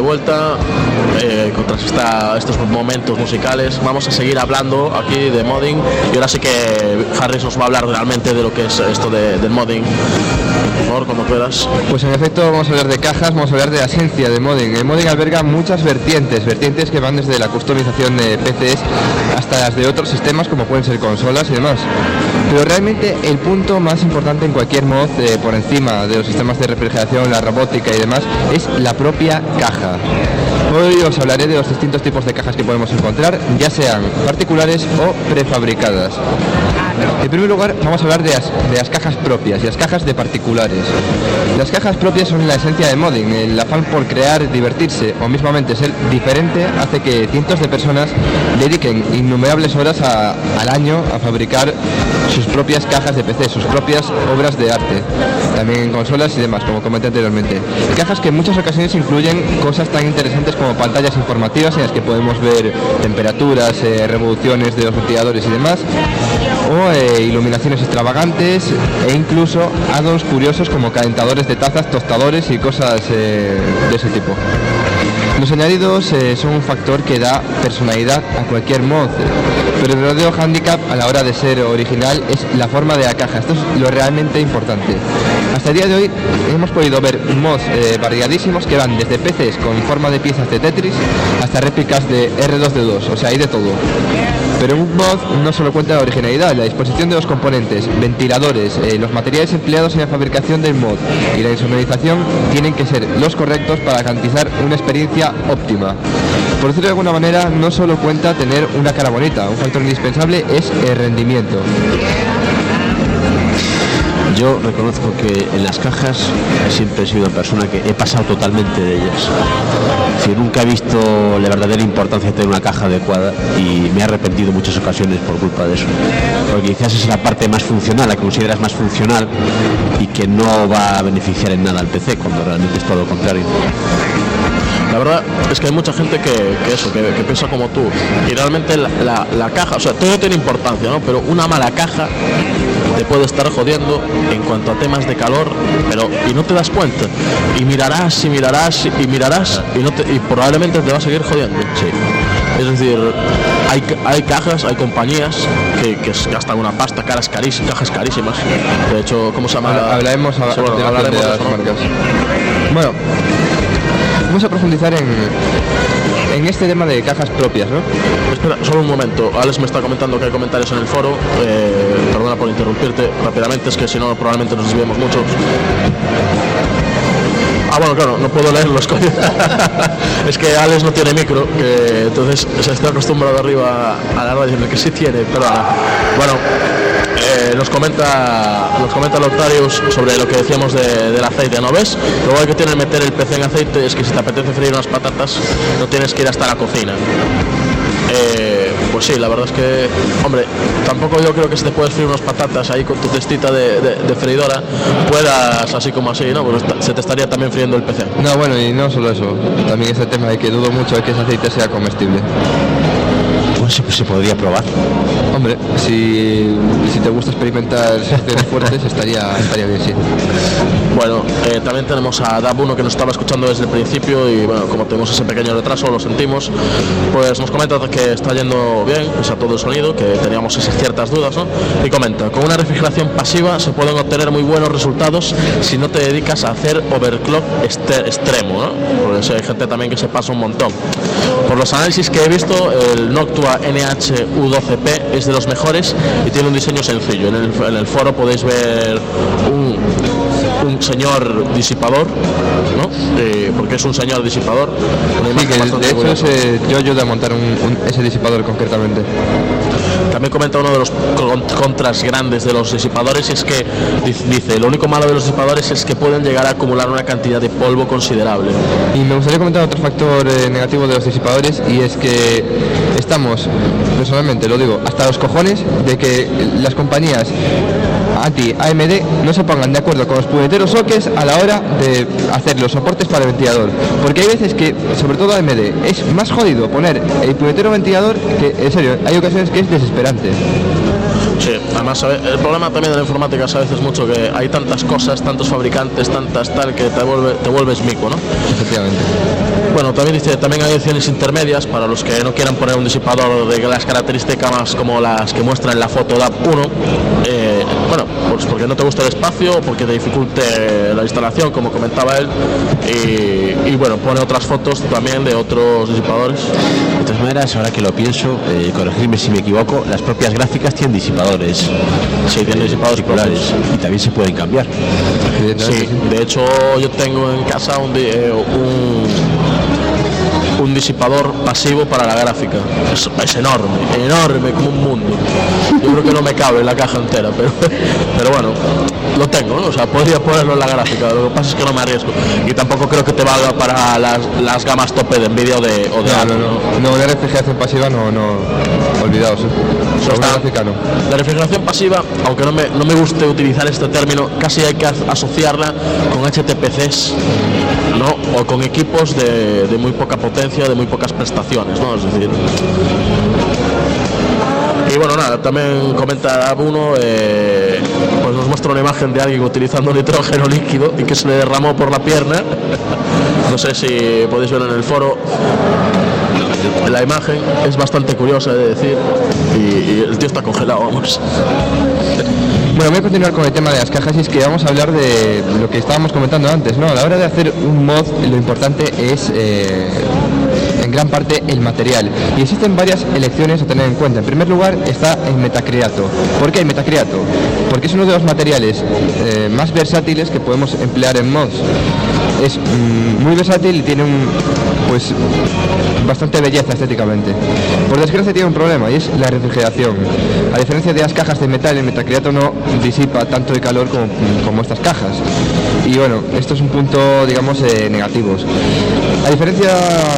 vuelta eh, tras esta, estos momentos musicales. Vamos a seguir hablando aquí de modding y ahora sí que Harris nos va a hablar realmente de lo que es esto de, del modding. Por favor, cuando puedas. Pues en efecto vamos a hablar de cajas, vamos a hablar de la esencia de modding. El modding alberga muchas vertientes, vertientes que van desde la customización de P Cs hasta las de otros sistemas como pueden ser consolas y demás. Pero realmente el punto más importante en cualquier mod, eh, por encima de los sistemas de refrigeración, la robótica y demás, es la propia caja. Hoy os hablaré de los distintos tipos de cajas que podemos encontrar, ya sean particulares o prefabricadas. En primer lugar vamos a hablar de las, de las cajas propias y las cajas de particulares. Las cajas propias son la esencia de modding. El afán por crear, divertirse o mismamente ser diferente hace que cientos de personas dediquen innumerables horas a, al año a fabricar sus propias cajas de P C, sus propias obras de arte, también en consolas y demás, como comenté anteriormente. Cajas que en muchas ocasiones incluyen cosas tan interesantes como pantallas informativas en las que podemos ver temperaturas, eh, revoluciones de los ventiladores y demás, o eh, iluminaciones extravagantes e incluso add-ons curiosos como calentadores de tazas, tostadores y cosas eh, de ese tipo. Los añadidos eh, son un factor que da personalidad a cualquier mod, pero el verdadero hándicap a la hora de ser original es la forma de la caja. Esto es lo realmente importante. Hasta el día de hoy hemos podido ver mods eh, variadísimos que van desde P Cs con forma de piezas de Tetris hasta réplicas de R dos D dos, o sea, hay de todo. Pero un mod no solo cuenta la originalidad, la disposición de los componentes, ventiladores, eh, los materiales empleados en la fabricación del mod y la insonorización tienen que ser los correctos para garantizar una experiencia óptima. Por decirlo de alguna manera, no solo cuenta tener una cara bonita, un factor indispensable es el rendimiento. Yo reconozco que en las cajas siempre he sido una persona que he pasado totalmente de ellas. Es decir, nunca he visto la verdadera importancia de tener una caja adecuada y me he arrepentido en muchas ocasiones por culpa de eso. Porque quizás es la parte más funcional, la que consideras más funcional y que no va a beneficiar en nada al P C, cuando realmente es todo lo contrario. La verdad es que hay mucha gente que, que eso, que, que piensa como tú. Y realmente la, la, la caja, o sea, todo tiene importancia, ¿no? Pero una mala caja te puede estar jodiendo en cuanto a temas de calor, pero y no te das cuenta. Y mirarás y mirarás y mirarás y, no te, y probablemente te va a seguir jodiendo. Sí. Es decir, hay, hay cajas, hay compañías que, que gastan una pasta, caras carísimas, cajas carísimas. De hecho, ¿cómo se llama? Habla, hablaremos a, sí, bueno, hablaremos de las marcas. Bueno, vamos a profundizar en, en este tema de cajas propias, ¿no? Espera, solo un momento. Alex me está comentando que hay comentarios en el foro. Eh, perdona por interrumpirte rápidamente, es que si no probablemente nos desviemos mucho. Ah, bueno, claro, no puedo leerlos. Es que Alex no tiene micro, que entonces se está acostumbrado arriba a la radio, en el que sí tiene, pero bueno. Eh, nos comenta nos comenta Lotarius sobre lo que decíamos de, del aceite, ¿no ves? Luego hay que tener meter el P C en aceite, es que si te apetece freír unas patatas no tienes que ir hasta la cocina. Eh, pues sí, la verdad es que, hombre, tampoco yo creo que si te puedes freír unas patatas ahí con tu testita de, de, de freidora puedas así como así, ¿no? Pues se te estaría también friendo el P C. No, bueno, y no solo eso, también ese tema de que dudo mucho de que ese aceite sea comestible. Pues se, se podría probar. Hombre, si, si te gusta experimentar sensaciones fuertes estaría, estaría bien, sí. Bueno, eh, también tenemos a Dab uno que nos estaba escuchando desde el principio y bueno, como tenemos ese pequeño retraso, lo sentimos, pues nos comenta que está yendo bien, pese a todo el sonido, que teníamos esas ciertas dudas, ¿no? Y comenta, con una refrigeración pasiva se pueden obtener muy buenos resultados si no te dedicas a hacer overclock este, extremo, ¿no? Porque si hay gente también que se pasa un montón. Por los análisis que he visto, el Noctua N H U doce P es de los mejores y tiene un diseño sencillo. En el, en el foro podéis ver un, un señor disipador, ¿no? Eh, porque es un señor disipador. Una sí, que de hecho ese, yo ayudo a montar un, un, ese disipador concretamente. También comenta uno de los contras grandes de los disipadores, y es que dice, lo único malo de los disipadores es que pueden llegar a acumular una cantidad de polvo considerable. Y me gustaría comentar otro factor eh, negativo de los disipadores, y es que estamos, personalmente lo digo, hasta los cojones de que las compañías anti-A M D no se pongan de acuerdo con los puñeteros sockets a la hora de hacer los soportes para el ventilador, porque hay veces que, sobre todo A M D, es más jodido poner el puñetero ventilador que, en serio, hay ocasiones que es desesperante. Sí, a además el problema también de la informática es a veces mucho que hay tantas cosas, tantos fabricantes, tantas tal, que te, vuelve, te vuelves mico, ¿no? Efectivamente. Bueno, también dice, también hay opciones intermedias para los que no quieran poner un disipador de las características como las que muestra en la foto D A P uno. Eh, bueno, pues porque no te gusta el espacio o porque te dificulte la instalación, como comentaba él, y, y bueno, pone otras fotos también de otros disipadores. De todas maneras, ahora que lo pienso, eh, corregirme si me equivoco, las propias gráficas tienen disipadores. Sí, tienen disipadores populares y también se pueden cambiar. Sí, de hecho yo tengo en casa un, eh, un, un disipador pasivo para la gráfica. Es, es enorme, enorme como un mundo. Yo creo que no me cabe en la caja entera, pero, pero bueno, lo tengo, ¿no? O sea, podría ponerlo en la gráfica, lo que pasa es que no me arriesgo. Y tampoco creo que te valga para las, las gamas tope de Nvidia o de, o de no, Apple, no, no, no, de refrigeración pasiva no, no, olvidaos, ¿eh? O sea, la gráfica no. La refrigeración pasiva, aunque no me, no me guste utilizar este término, casi hay que asociarla con H T P Cs, ¿no? O con equipos de, de muy poca potencia, de muy pocas prestaciones, ¿no? Es decir... Y bueno, nada, también comenta uno, eh, pues nos muestra una imagen de alguien utilizando nitrógeno líquido y que se le derramó por la pierna. No sé si podéis ver en el foro. La imagen es bastante curiosa, he de decir, y, y el tío está congelado, vamos. Bueno, voy a continuar con el tema de las cajas y es que vamos a hablar de lo que estábamos comentando antes, ¿no? A la hora de hacer un mod, lo importante es... Eh, en gran parte el material, y existen varias elecciones a tener en cuenta. En primer lugar está el metacrilato. ¿Por qué el metacrilato? Porque es uno de los materiales eh, más versátiles que podemos emplear en mods. Es mm, muy versátil y tiene un, pues bastante belleza estéticamente. Por desgracia tiene un problema y es la refrigeración. A diferencia de las cajas de metal, el metacrilato no disipa tanto el calor como, como estas cajas. Y bueno, esto es un punto, digamos, eh, negativo. A diferencia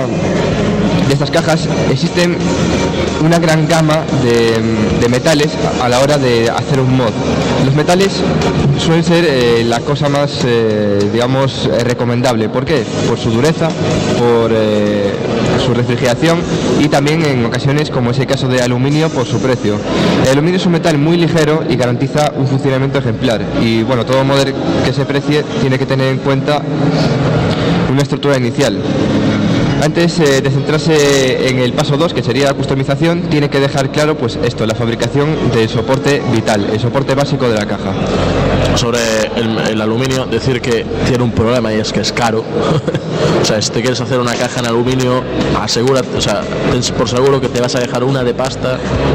de estas cajas, existen una gran gama de, de metales a la hora de hacer un mod. Los metales suelen ser eh, la cosa más, eh, digamos, eh, recomendable. ¿Por qué? Por su dureza, por eh, su refrigeración y también en ocasiones, como es el caso de aluminio, por su precio. El aluminio es un metal muy ligero y garantiza un funcionamiento ejemplar. Y bueno, todo modder que se precie tiene que tener en cuenta una estructura inicial. Antes eh, de centrarse en el paso dos, que sería la customización, tiene que dejar claro pues esto, la fabricación del soporte vital, el soporte básico de la caja. Sobre el, el aluminio, decir que tiene un problema y es que es caro. O sea, si te quieres hacer una caja en aluminio, asegúrate, o sea, ten por seguro que te vas a dejar una de pasta.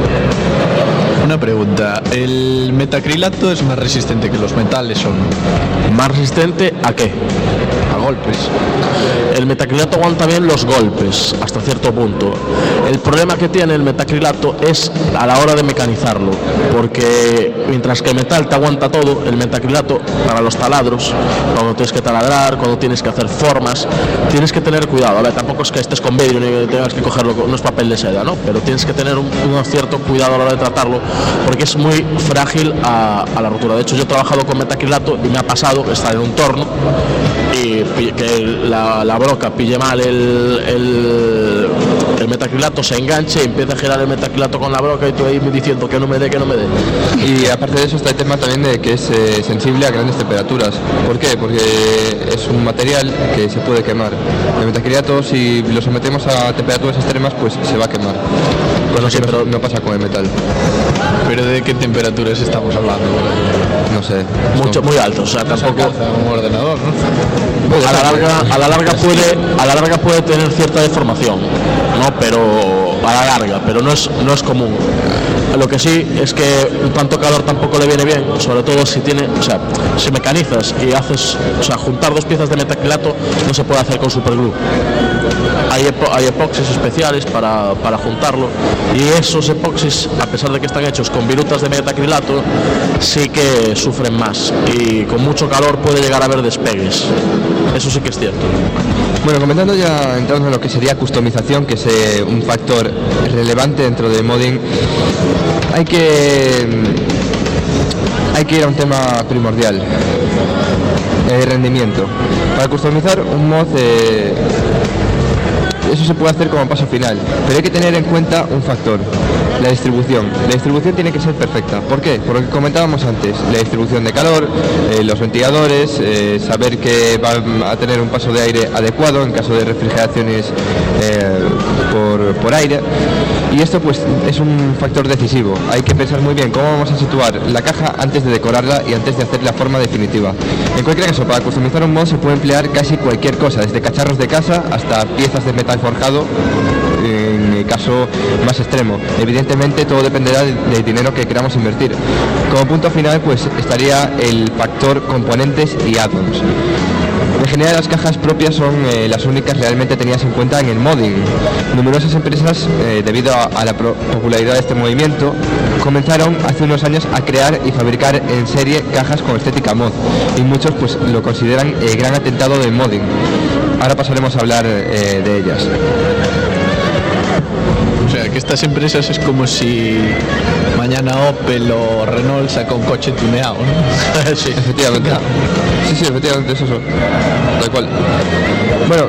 Una pregunta, ¿el metacrilato es más resistente que los metales o no? ¿Más resistente a qué? A golpes. El metacrilato aguanta bien los golpes hasta cierto punto. El problema que tiene el metacrilato es a la hora de mecanizarlo, porque mientras que el metal te aguanta todo, el metacrilato para los taladros, cuando tienes que taladrar, cuando tienes que hacer formas, tienes que tener cuidado. A ver, tampoco es que estés con vidrio ni tengas que cogerlo, no es papel de seda, ¿no? Pero tienes que tener un, un cierto cuidado a la hora de tratarlo, porque es muy frágil a, a la rotura. De hecho, yo he trabajado con metacrilato y me ha pasado estar en un torno y que la, la broca pille mal el, el, el metacrilato, se enganche y empieza a girar el metacrilato con la broca y tú ahí diciendo que no me dé, que no me dé. Y aparte de eso está el tema también de que es eh, sensible a grandes temperaturas. ¿Por qué? Porque es un material que se puede quemar. El metacrilato, si lo sometemos a temperaturas extremas, pues se va a quemar. Bueno, sí, no, pero no pasa con el metal. ¿Pero de qué temperaturas estamos hablando? No sé. Mucho, muy alto, o sea, tampoco... un ordenador, ¿no? A la larga, a la larga puede, a la larga puede tener cierta deformación, ¿no? Pero a la larga, pero no es, no es común. Lo que sí es que tanto calor tampoco le viene bien, sobre todo si tiene, o sea, si mecanizas y haces, o sea, juntar dos piezas de metacrilato no se puede hacer con superglue. Hay, epo, hay epoxis especiales para, para juntarlo, y esos epoxis, a pesar de que están hechos con virutas de metacrilato, sí que sufren más y con mucho calor puede llegar a haber despegues. Eso sí que es cierto. Bueno, comentando ya, entrando en lo que sería customización, que es eh, un factor relevante dentro de modding, hay que hay que ir a un tema primordial, el rendimiento. Para customizar un mod eh, eso se puede hacer como paso final, pero hay que tener en cuenta un factor, la distribución. La distribución tiene que ser perfecta. ¿Por qué? Por lo que comentábamos antes, la distribución de calor, eh, los ventiladores, eh, saber que va a tener un paso de aire adecuado en caso de refrigeraciones eh, por, por aire. Y esto pues es un factor decisivo. Hay que pensar muy bien cómo vamos a situar la caja antes de decorarla y antes de hacer la forma definitiva. En cualquier caso, para customizar un mod se puede emplear casi cualquier cosa, desde cacharros de casa hasta piezas de metal forjado, en el caso más extremo. Evidentemente todo dependerá del dinero que queramos invertir. Como punto final pues estaría el factor componentes y add-ons. En general las cajas propias son eh, las únicas realmente tenidas en cuenta en el modding. Numerosas empresas, eh, debido a, a la pro- popularidad de este movimiento, comenzaron hace unos años a crear y fabricar en serie cajas con estética mod, y muchos pues lo consideran el gran atentado del modding. Ahora pasaremos a hablar eh, de ellas. O sea, que estas empresas es como si mañana Opel o Renault saca un coche tuneado, ¿no? Sí, efectivamente. Sí, sí, efectivamente, es eso. Tal cual. Bueno.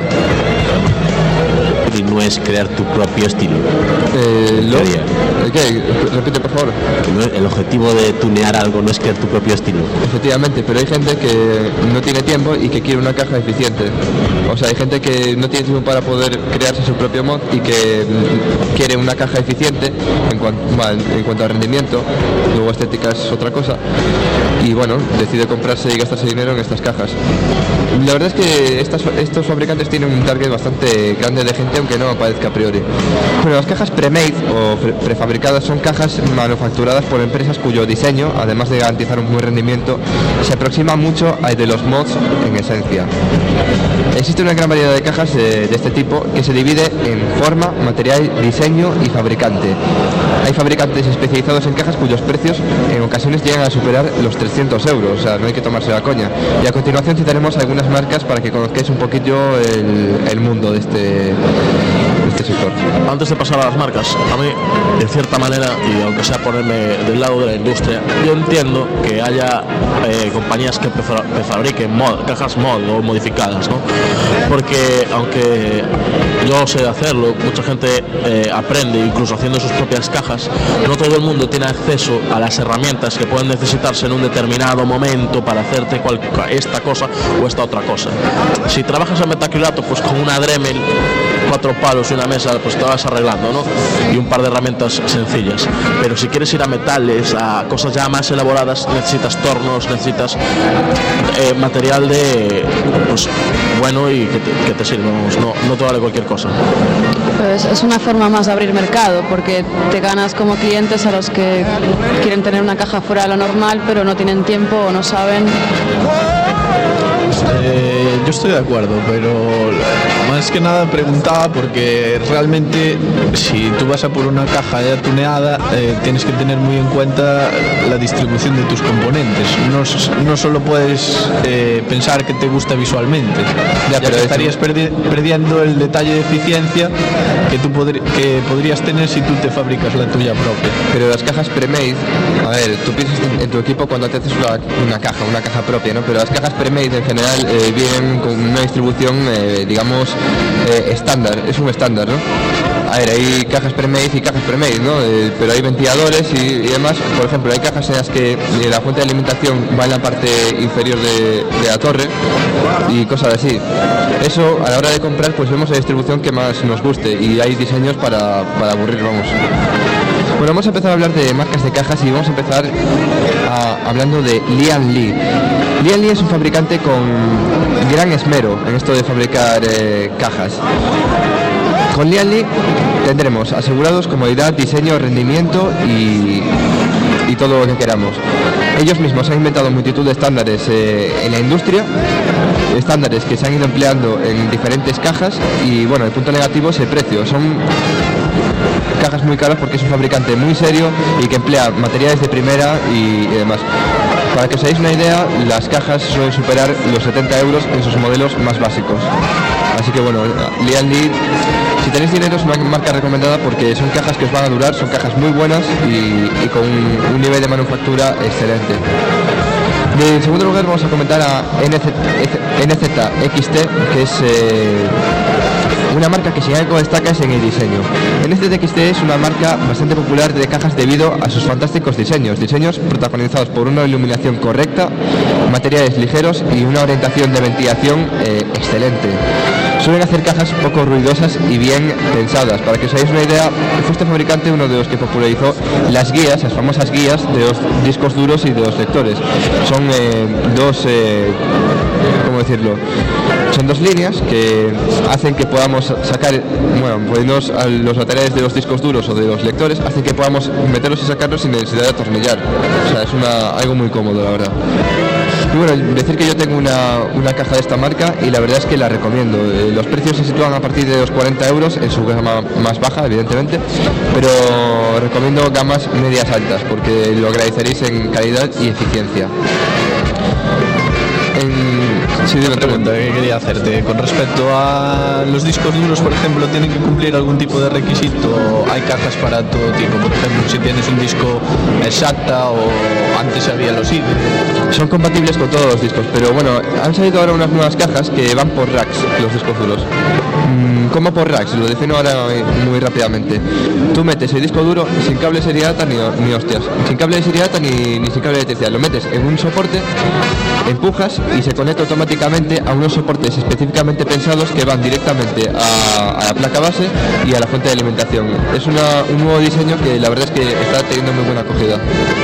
Y no es crear tu propio estilo. Eh, lo, ¿Qué? Repite, por favor. Que no, el objetivo de tunear algo no es crear tu propio estilo. Efectivamente, pero hay gente que no tiene tiempo y que quiere una caja eficiente. O sea, hay gente que no tiene tiempo para poder crearse su propio mod y que quiere una caja eficiente en, cuan, bueno, en cuanto a rendimiento. Luego estética es otra cosa. Y bueno, decide comprarse y gastarse dinero en estas cajas. La verdad es que estas, estos fabricantes tienen un target bastante grande de gente, aunque no parezca a priori. Bueno, las cajas pre-made o pre- prefabricadas son cajas manufacturadas por empresas cuyo diseño, además de garantizar un buen rendimiento, se aproxima mucho al de los mods en esencia. Existe una gran variedad de cajas de, de este tipo que se divide en forma, material, diseño y fabricante. Hay fabricantes especializados en cajas cuyos precios en ocasiones llegan a superar los trescientos euros, o sea, no hay que tomarse la coña. Y a continuación citaremos algunas marcas para que conozcáis un poquillo el, el mundo de este, de este sector. Antes de pasar a las marcas, a mí, de cierta manera, y aunque sea ponerme del lado de la industria, yo entiendo que haya eh, compañías que prefa- prefabriquen mod, cajas mod o modificadas, ¿no? Porque aunque yo sé hacerlo, mucha gente eh, aprende, incluso haciendo sus propias cajas, no todo el mundo tiene acceso a las herramientas que pueden necesitarse en un determinado momento para hacerte cual, esta cosa o esta otra cosa. Si trabajas en metacrilato, pues con una Dremel, cuatro palos y una mesa, pues te vas arreglando, ¿no? Y un par de herramientas sencillas. Pero si quieres ir a metales, a cosas ya más elaboradas, necesitas tornos, necesitas eh, material de, pues, bueno y que te, que te sirva, vamos, no, no te vale cualquier cosa. Pues es una forma más de abrir mercado, porque te ganas como clientes a los que quieren tener una caja fuera de lo normal, pero no tienen tiempo o no saben. Eh, yo estoy de acuerdo, pero más que nada preguntaba porque realmente si tú vas a por una caja ya tuneada, eh, tienes que tener muy en cuenta la distribución de tus componentes. No, no solo puedes eh, pensar que te gusta visualmente, ya, ya que estarías perdi- perdiendo el detalle de eficiencia que tú podri- que podrías tener si tú te fabricas la tuya propia. Pero las cajas pre-made, a ver, tú piensas en, en tu equipo cuando te haces una, una caja, una caja propia, ¿no? Pero las cajas pre-made en general eh, vienen con una distribución, eh, digamos, eh, estándar, es un estándar, ¿no? A ver, hay cajas pre-made y cajas pre-made, ¿no? Eh, pero hay ventiladores y, y demás. Por ejemplo, hay cajas en las que eh, la fuente de alimentación va en la parte inferior de, de la torre y cosas así. Eso, a la hora de comprar, pues vemos la distribución que más nos guste y hay diseños para, para aburrir, vamos. Bueno, vamos a empezar a hablar de marcas de cajas y vamos a empezar a, hablando de Lian Li. Lian Li es un fabricante con gran esmero en esto de fabricar eh, cajas. Con Lian Li tendremos asegurados comodidad, diseño, rendimiento y, y todo lo que queramos. Ellos mismos han inventado multitud de estándares eh, en la industria, estándares que se han ido empleando en diferentes cajas y bueno, el punto negativo es el precio. Son cajas muy caras porque es un fabricante muy serio y que emplea materiales de primera y, y demás. Para que os hagáis una idea, las cajas suelen superar los setenta euros en sus modelos más básicos. Así que bueno, Lian Li, si tenéis dinero es una marca recomendada porque son cajas que os van a durar, son cajas muy buenas y, y con un, un nivel de manufactura excelente. En segundo lugar vamos a comentar a N Z X T, que es eh, una marca que si algo destaca es en el diseño. N Z X T es una marca bastante popular de cajas debido a sus fantásticos diseños, diseños protagonizados por una iluminación correcta, materiales ligeros y una orientación de ventilación eh, excelente. Suelen hacer cajas poco ruidosas y bien pensadas. Para que os hagáis una idea, fue este fabricante uno de los que popularizó las guías, las famosas guías de los discos duros y de los lectores. Son eh, dos, eh, ¿cómo decirlo? Son dos líneas que hacen que podamos sacar, bueno, poniéndonos a los laterales de los discos duros o de los lectores, hacen que podamos meterlos y sacarlos sin necesidad de atornillar. O sea, es una, algo muy cómodo, la verdad. Y bueno, decir que yo tengo una, una caja de esta marca y la verdad es que la recomiendo. Eh, los precios se sitúan a partir de los cuarenta euros en su gama más baja, evidentemente, pero recomiendo gamas medias altas porque lo agradeceréis en calidad y eficiencia. En... Sí, una pregunta que quería hacerte con respecto a los discos duros, por ejemplo, ¿tienen que cumplir algún tipo de requisito? ¿Hay cajas para todo tipo? Por ejemplo, si tienes un disco exacta o antes había los I D E. Son compatibles con todos los discos, pero bueno, han salido ahora unas nuevas cajas que van por racks, los discos duros. Mm, ¿Cómo por racks? Lo defino ahora muy rápidamente. Tú metes el disco duro sin cable de serie ATA ni, ni hostias, sin cable de serie ATA ni, ni sin cable de electricidad. Lo metes en un soporte, empujas y se conecta automáticamente a unos soportes específicamente pensados que van directamente a, a la placa base y a la fuente de alimentación. Es una, un nuevo diseño que la verdad es que está teniendo muy buena acogida.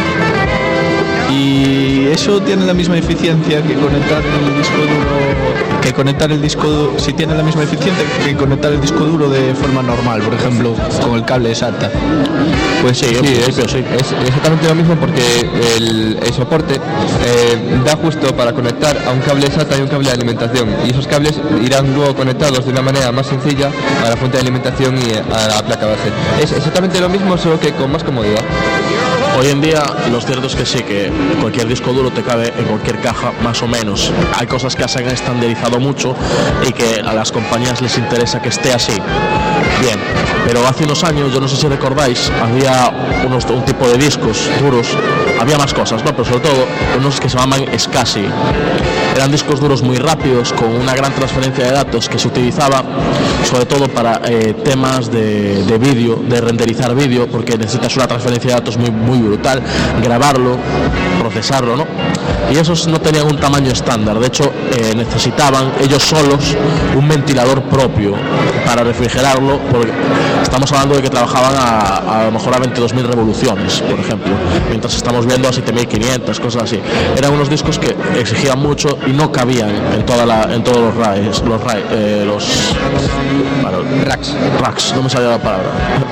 Y eso tiene la misma eficiencia que conectar el disco duro, que conectar el disco duro, si tiene la misma eficiencia que conectar el disco duro de forma normal, por ejemplo, con el cable SATA. Pues sí, sí, es, sí, es exactamente lo mismo porque el, el soporte eh, da justo para conectar a un cable SATA y un cable de alimentación, y esos cables irán luego conectados de una manera más sencilla a la fuente de alimentación y a la placa base. Es exactamente lo mismo, solo que con más comodidad. Hoy en día lo cierto es que sí, que cualquier disco duro te cabe en cualquier caja, más o menos. Hay cosas que se han estandarizado mucho y que a las compañías les interesa que esté así. Bien, pero hace unos años, yo no sé si recordáis, había unos, un tipo de discos duros, había más cosas, ¿no? Pero sobre todo unos que se llamaban SCSI. Eran discos duros muy rápidos, con una gran transferencia de datos que se utilizaba sobre todo para eh, temas de, de vídeo, de renderizar vídeo, porque necesitas una transferencia de datos muy, muy brutal, grabarlo, procesarlo, ¿no? Y esos no tenían un tamaño estándar, de hecho eh, necesitaban ellos solos un ventilador propio para refrigerarlo, porque estamos hablando de que trabajaban a, a lo mejor a veintidós mil revoluciones, por ejemplo, mientras estamos viendo a siete mil quinientas, cosas así. Eran unos discos que exigían mucho y no cabían en toda la, en todos los racks, los, eh, los bueno, racks, racks, no me salía la palabra.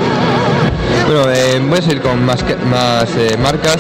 Bueno, eh, voy a seguir con más, más eh, marcas.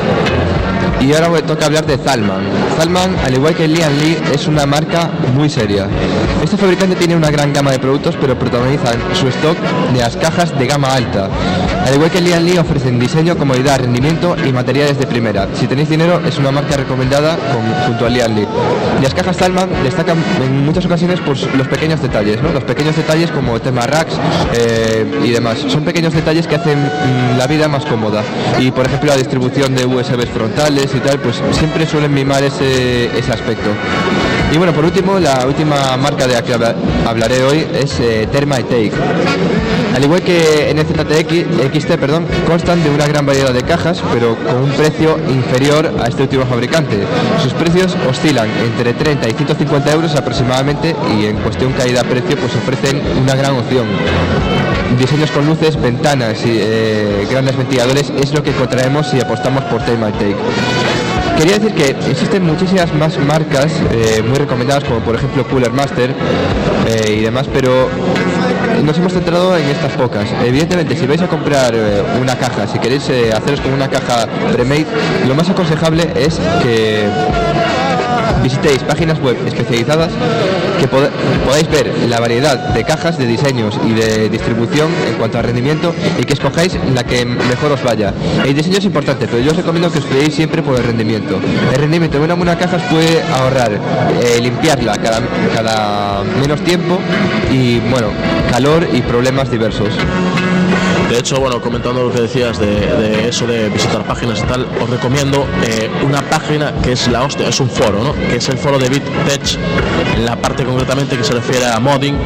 Y ahora me toca hablar de Zalman. Zalman, al igual que Lian Li, es una marca muy seria. Este fabricante tiene una gran gama de productos, pero protagonizan su stock de las cajas de gama alta. Al igual que Lian Li, ofrecen diseño, comodidad, rendimiento y materiales de primera. Si tenéis dinero, es una marca recomendada con, junto a Lian Li. Y las cajas Zalman destacan en muchas ocasiones por los pequeños detalles, ¿no? Los pequeños detalles como tema racks eh, y demás. Son pequeños detalles que hacen mmm, la vida más cómoda. Y por ejemplo, la distribución de U S Bs frontales y tal, pues siempre suelen mimar ese, ese aspecto. Y bueno, por último, la última marca de la que hablaré hoy es eh, Thermaltake. Al igual que N Z X T, perdón, constan de una gran variedad de cajas, pero con un precio inferior a este último fabricante. Sus precios oscilan entre treinta y ciento cincuenta euros aproximadamente, y en cuestión calidad-precio pues ofrecen una gran opción. Diseños con luces, ventanas y eh, grandes ventiladores es lo que encontraremos si apostamos por Thermaltake. Quería decir que existen muchísimas más marcas eh, muy recomendadas, como por ejemplo Cooler Master eh, y demás, pero nos hemos centrado en estas pocas. Evidentemente, si vais a comprar eh, una caja, si queréis eh, haceros con una caja pre-made, lo más aconsejable es que visitéis páginas web especializadas que pod podáis ver la variedad de cajas, de diseños y de distribución en cuanto a rendimiento, y que escojáis la que mejor os vaya. El diseño es importante, pero yo os recomiendo que os creéis siempre por el rendimiento. El rendimiento de una buena caja os puede ahorrar eh, limpiarla cada, cada menos tiempo y, bueno, calor y problemas diversos. De hecho, bueno, comentando lo que decías de, de eso de visitar páginas y tal, os recomiendo eh, una página que es la hostia, es un foro, ¿no? Que es el foro de BitTech, en la parte concretamente que se refiere a modding.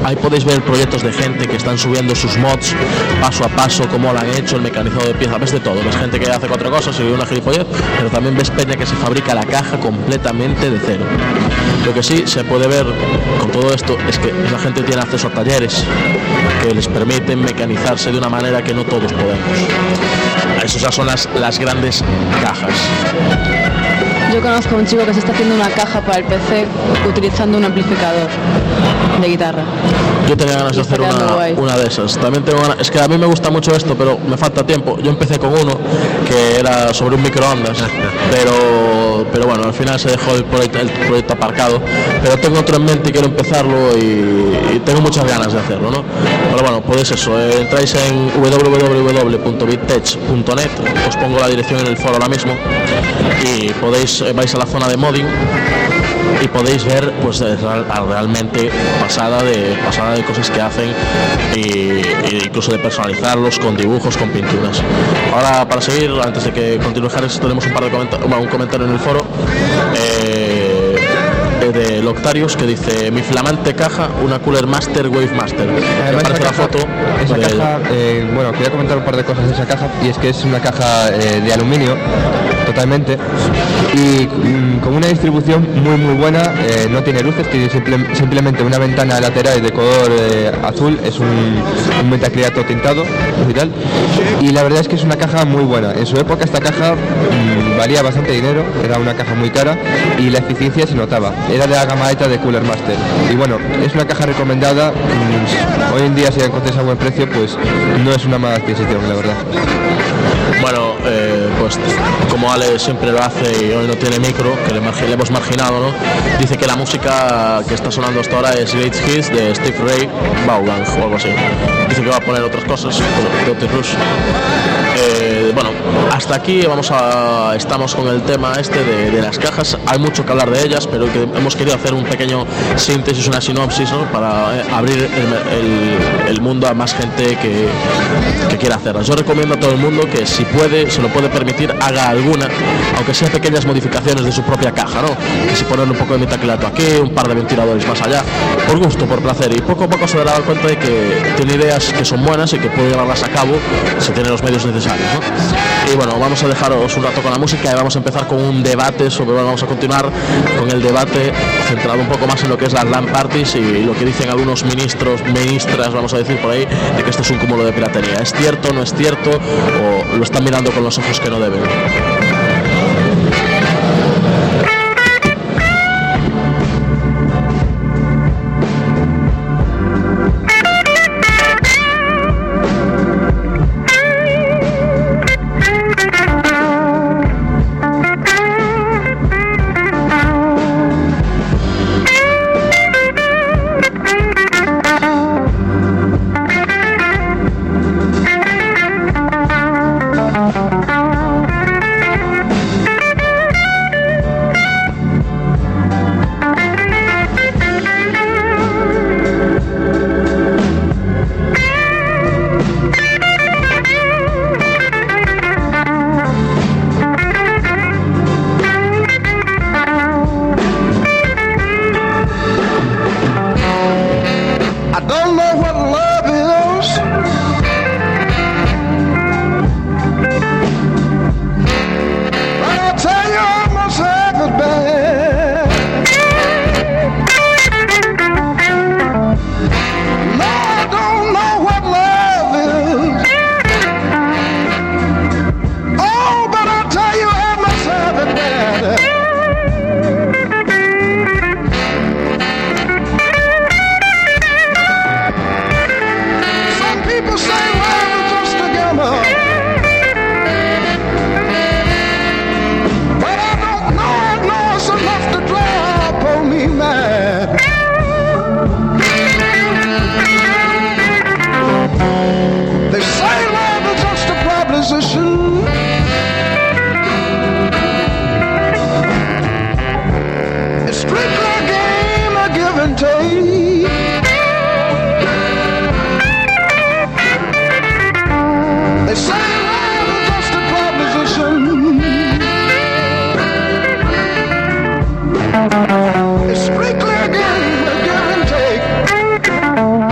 ahí podéis ver proyectos de gente que están subiendo sus mods paso a paso, cómo lo han hecho, el mecanizado de pieza, ves de todo, ves gente que hace cuatro cosas y una gilipollez, pero también ves peña que se fabrica la caja completamente de cero. Lo que sí se puede ver con todo esto es que la gente tiene acceso a talleres que les permiten mecanizarse de una manera que no todos podemos. Esas ya son las, las grandes cajas. Yo conozco a un chico que se está haciendo una caja para el P C utilizando un amplificador de guitarra. Yo tenía ganas de hacer una, una de esas. También tengo ganas, es que a mí me gusta mucho esto, pero me falta tiempo. Yo empecé con uno que era sobre un microondas, pero, pero bueno, al final se dejó el proyecto, el proyecto aparcado. Pero tengo otro en mente y quiero empezarlo y, y tengo muchas ganas de hacerlo, ¿no? Pero bueno, pues eso, eh, entráis en w w w punto bittech punto net, os pongo la dirección en el foro ahora mismo y podéis, vais a la zona de modding y podéis ver pues realmente pasada de pasada de cosas que hacen y, y incluso de personalizarlos con dibujos, con pinturas. Ahora, para seguir, antes de que continúe Harris, tenemos un par de comentarios, bueno, un comentario en el foro eh, de Loctarius que dice: mi flamante caja, una Cooler Master Wave Master. Me aparece la foto. Esa de caja, eh, bueno, quería comentar un par de cosas de esa caja, y es que es una caja eh, de aluminio totalmente y mm, con una distribución muy muy buena. Eh, no tiene luces, tiene simple, simplemente una ventana lateral de color eh, azul, es un, un metacrilato tintado digital, y la verdad es que es una caja muy buena. En su época esta caja mmm, valía bastante dinero, era una caja muy cara y la eficiencia se notaba. Era de la gama alta de Cooler Master y bueno, es una caja recomendada. Mmm, hoy en día, si la encontráis a buen precio, pues no es una mala adquisición, la verdad. Bueno, eh, pues como Ale siempre lo hace y hoy no tiene micro, que le, margi- le hemos marginado, ¿no? Dice que la música que está sonando hasta ahora es Great Hits de Steve Ray Vaughan o algo así. Dice que va a poner otras cosas, de Otis Rush. Eh, bueno, hasta aquí vamos a, estamos con el tema este de, de las cajas. Hay mucho que hablar de ellas, pero que hemos querido hacer un pequeño síntesis, una sinopsis, ¿no? Para eh, abrir el, el, el mundo a más gente que, que quiera hacerlas. Yo recomiendo a todo el mundo que si puede, se lo puede permitir, haga alguna, aunque sea pequeñas modificaciones de su propia caja, ¿no? Que si ponerle un poco de metacrilato aquí, un par de ventiladores más allá, por gusto, por placer, y poco a poco se dará cuenta de que tiene ideas que son buenas y que puede llevarlas a cabo si tiene los medios necesarios, ¿no? Y bueno, vamos a dejaros un rato con la música y vamos a empezar con un debate sobre, bueno, vamos a continuar con el debate centrado un poco más en lo que es las LAN parties y lo que dicen algunos ministros, ministras, vamos a decir por ahí, de que esto es un cúmulo de piratería. ¿Es cierto, no es cierto, o lo están mirando con los ojos que no deben? It's strictly a game of give and take.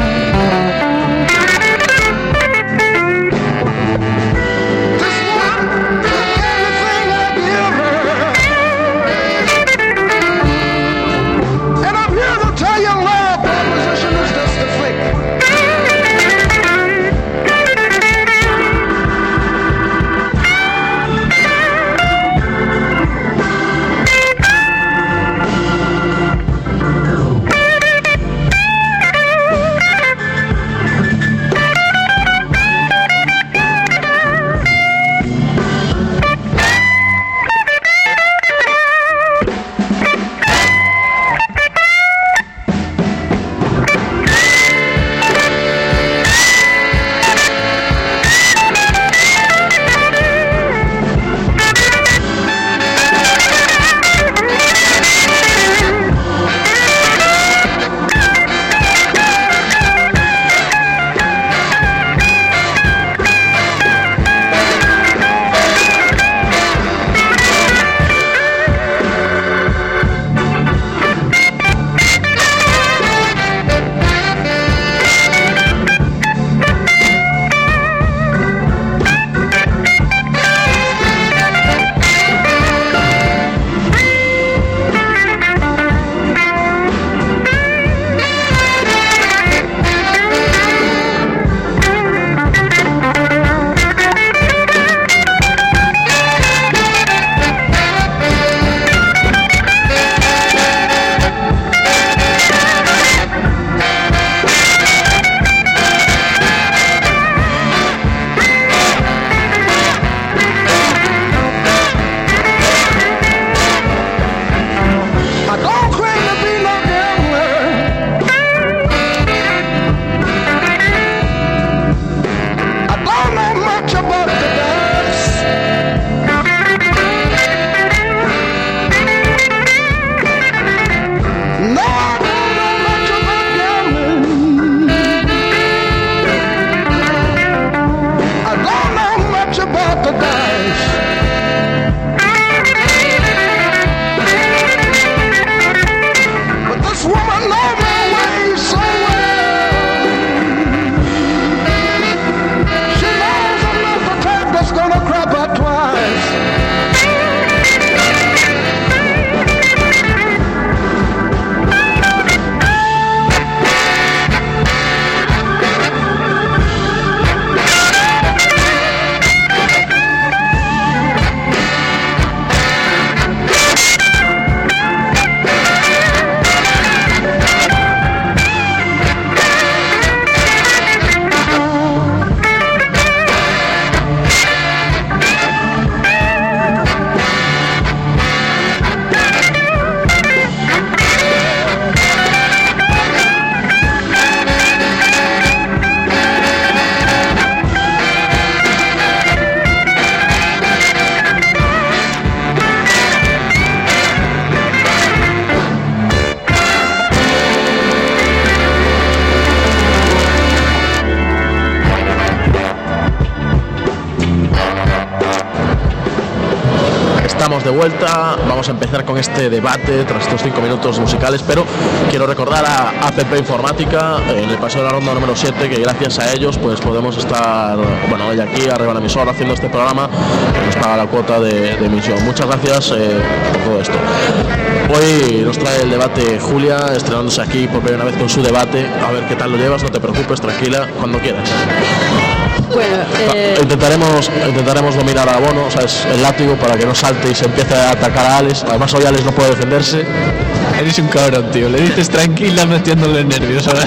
estamos de vuelta, vamos a empezar con este debate tras estos cinco minutos musicales, pero quiero recordar a A P P Informática en el paseo de la ronda número siete, que gracias a ellos pues podemos estar, bueno, hoy aquí arriba en la emisora haciendo este programa, que nos paga la cuota de, de emisión. Muchas gracias eh, por todo esto. Hoy nos trae el debate Julia, estrenándose aquí por primera vez con su debate. A ver qué tal lo llevas, no te preocupes, tranquila, cuando quieras. Bueno, eh... intentaremos intentaremos dominar a Bono, o sea, es el látigo para que no salte y se empiece a atacar a Alex. Además hoy Alex no puede defenderse. Eres un cabrón, tío, le dices tranquila metiéndole nervios ahora.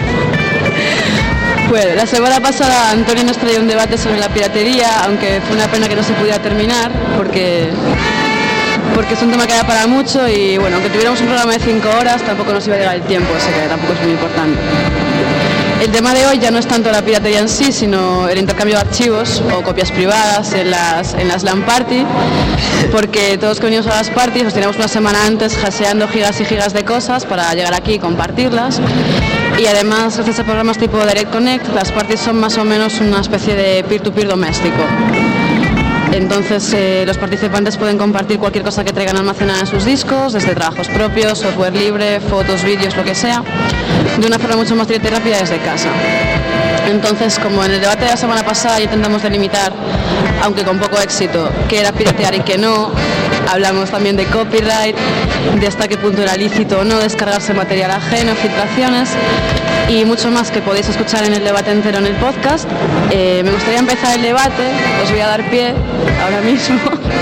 Bueno, la semana pasada Antonio nos traía un debate sobre la piratería, aunque fue una pena que no se pudiera terminar porque porque es un tema que da para mucho y bueno, aunque tuviéramos un programa de cinco horas tampoco nos iba a llegar el tiempo, o sea que tampoco es muy importante. El tema de hoy ya no es tanto la piratería en sí, sino el intercambio de archivos o copias privadas en las, en las LAN party, porque todos que venimos a las parties nos teníamos una semana antes haseando gigas y gigas de cosas para llegar aquí y compartirlas. Y además, gracias a programas tipo Direct Connect, las parties son más o menos una especie de peer-to-peer doméstico. Entonces eh, los participantes pueden compartir cualquier cosa que traigan almacenada en sus discos, desde trabajos propios, software libre, fotos, vídeos, lo que sea, de una forma mucho más directa y rápida desde casa. Entonces, como en el debate de la semana pasada ya intentamos delimitar, aunque con poco éxito, qué era piratear y qué no, hablamos también de copyright, de hasta qué punto era lícito o no descargarse material ajeno, filtraciones y mucho más que podéis escuchar en el debate entero en el podcast. Eh, me gustaría empezar el debate, os voy a dar pie ahora mismo.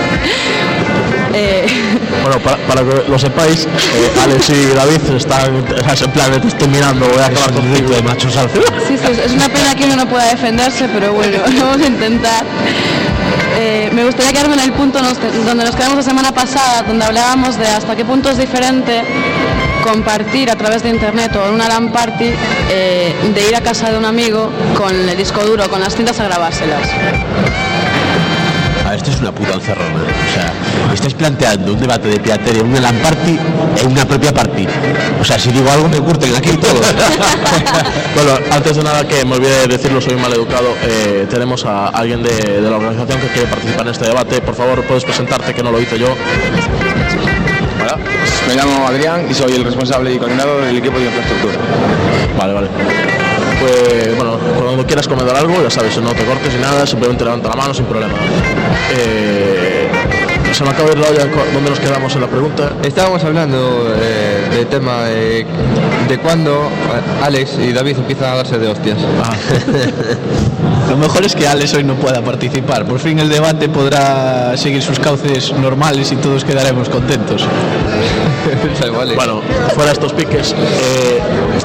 eh... Bueno, para, para que lo sepáis, eh, Alex y David están en plan, te estoy mirando, voy a acabar contigo de machos alfa. Sí, sí, es una pena que uno no pueda defenderse, pero bueno, vamos a intentar. Eh, me gustaría quedarme en el punto nos, donde nos quedamos la semana pasada, donde hablábamos de hasta qué punto es diferente compartir a través de internet o en una LAN party, eh, de ir a casa de un amigo con el disco duro, con las cintas a grabárselas. A ver, esto es una puta encerrona. O sea, estáis planteando un debate de piratería en una LAN party en una propia party. O sea, si digo algo me curten aquí todo. Bueno, antes de nada, que me olvidé de decirlo, soy mal educado, eh, tenemos a alguien de, de la organización que quiere participar en este debate. Por favor, puedes presentarte, que no lo hice yo. Hola, me llamo Adrián y soy el responsable y coordinador del equipo de infraestructura. Vale, vale. Pues bueno, cuando quieras comentar algo, ya sabes, no te cortes ni nada, simplemente levanta la mano sin problema. Eh, se me acaba de ir la olla. ¿Dónde nos quedamos en la pregunta? Estábamos hablando eh, del tema de, de cuándo Alex y David empiezan a darse de hostias. Ah. Lo mejor es que Alex hoy no pueda participar. Por fin el debate podrá seguir sus cauces normales y todos quedaremos contentos. Bueno, fuera estos piques, eh,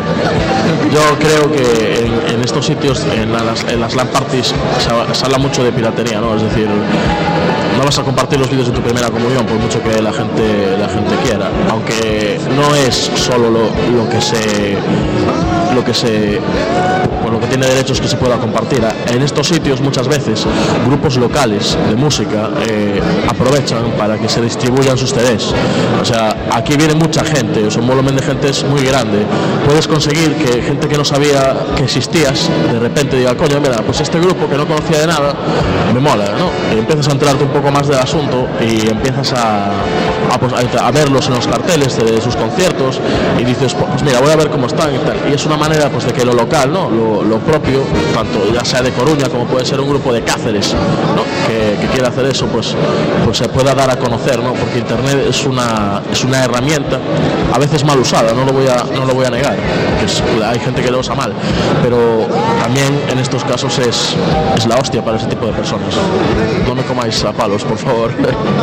yo creo que en, en estos sitios, en las, en las LAN parties, se, se habla mucho de piratería, ¿no? Es decir, no vas a compartir los vídeos de tu primera comunión por mucho que la gente la gente quiera, aunque no es solo lo, lo que se lo que se bueno, lo que tiene derechos que se pueda compartir. En estos sitios muchas veces grupos locales de música eh, aprovechan para que se distribuyan sus C Ds. O sea, aquí viene mucha gente, o sea, un volumen de gente es muy grande. Puedes conseguir que gente que no sabía que existías de repente diga, coño, mira, pues este grupo que no conocía de nada me mola, ¿no? Y empiezas a enterarte un poco más del asunto y empiezas a, a, pues, a, a verlos en los carteles de, de sus conciertos y dices, pues mira, voy a ver cómo están y tal. Y es una manera pues de que lo local, ¿no? Lo, lo propio, tanto ya sea de Coruña como puede ser un grupo de Cáceres, ¿no? que, que quiera hacer eso, pues, pues se pueda dar a conocer, ¿no? Porque internet es una, es una herramienta a veces mal usada, no lo voy a, no lo voy a negar, que es, hay gente que lo usa mal, pero también en estos casos es, es la hostia para ese tipo de personas. No me comáis a palos, por favor.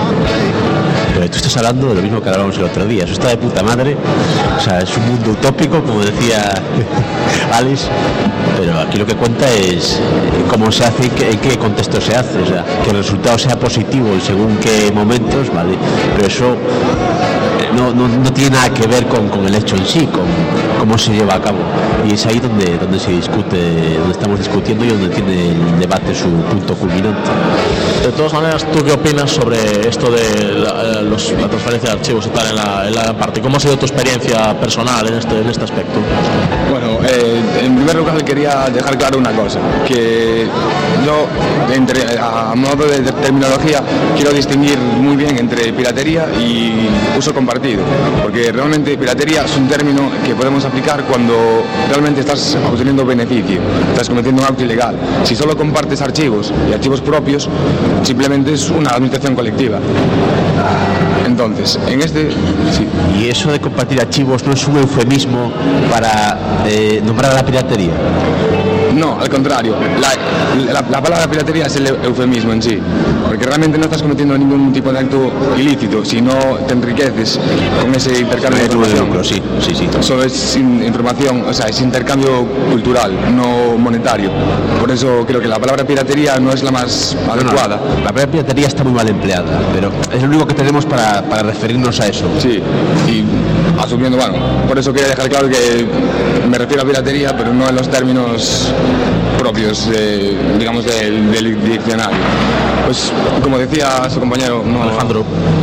Pero tú estás hablando de lo mismo que hablábamos el otro día, eso está de puta madre, o sea, es un mundo utópico, como decía Alice, pero aquí lo que cuenta es cómo se hace y qué, en qué contexto se hace, o sea, que el resultado sea positivo y según qué momentos, vale, pero eso no, no, no tiene nada que ver con, con el hecho en sí, con cómo se lleva a cabo, y es ahí donde, donde se discute, donde estamos discutiendo y donde tiene el debate su punto culminante. De todas maneras, ¿tú qué opinas sobre esto de la, los, la transferencia de archivos y tal en la, en la parte? ¿Cómo ha sido tu experiencia personal en este, en este aspecto? Bueno, eh, en primer lugar quería dejar claro una cosa, que yo, entre, a modo de terminología, quiero distinguir muy bien entre piratería y uso compartido, porque realmente piratería es un término que podemos aplicar cuando realmente estás obteniendo beneficio, estás cometiendo un acto ilegal. Si solo compartes archivos y archivos propios, simplemente es una administración colectiva. Entonces, en este... Sí. ¿Y eso de compartir archivos no es un eufemismo para eh, nombrar a la piratería? No, al contrario. La, la, la palabra piratería es el eufemismo en sí, porque realmente no estás cometiendo ningún tipo de acto ilícito, sino te enriqueces con ese intercambio de información. Sí, sí, sí. Solo es información, o sea, es intercambio cultural, no monetario. Por eso creo que la palabra piratería no es la más adecuada. No, no, la palabra piratería está muy mal empleada, pero es lo único que tenemos para, para referirnos a eso. Sí, y asumiendo, bueno, por eso quería dejar claro que me refiero a piratería, pero no en los términos propios, de, digamos, del, del diccionario. Pues, como decía su compañero, no, Alejandro,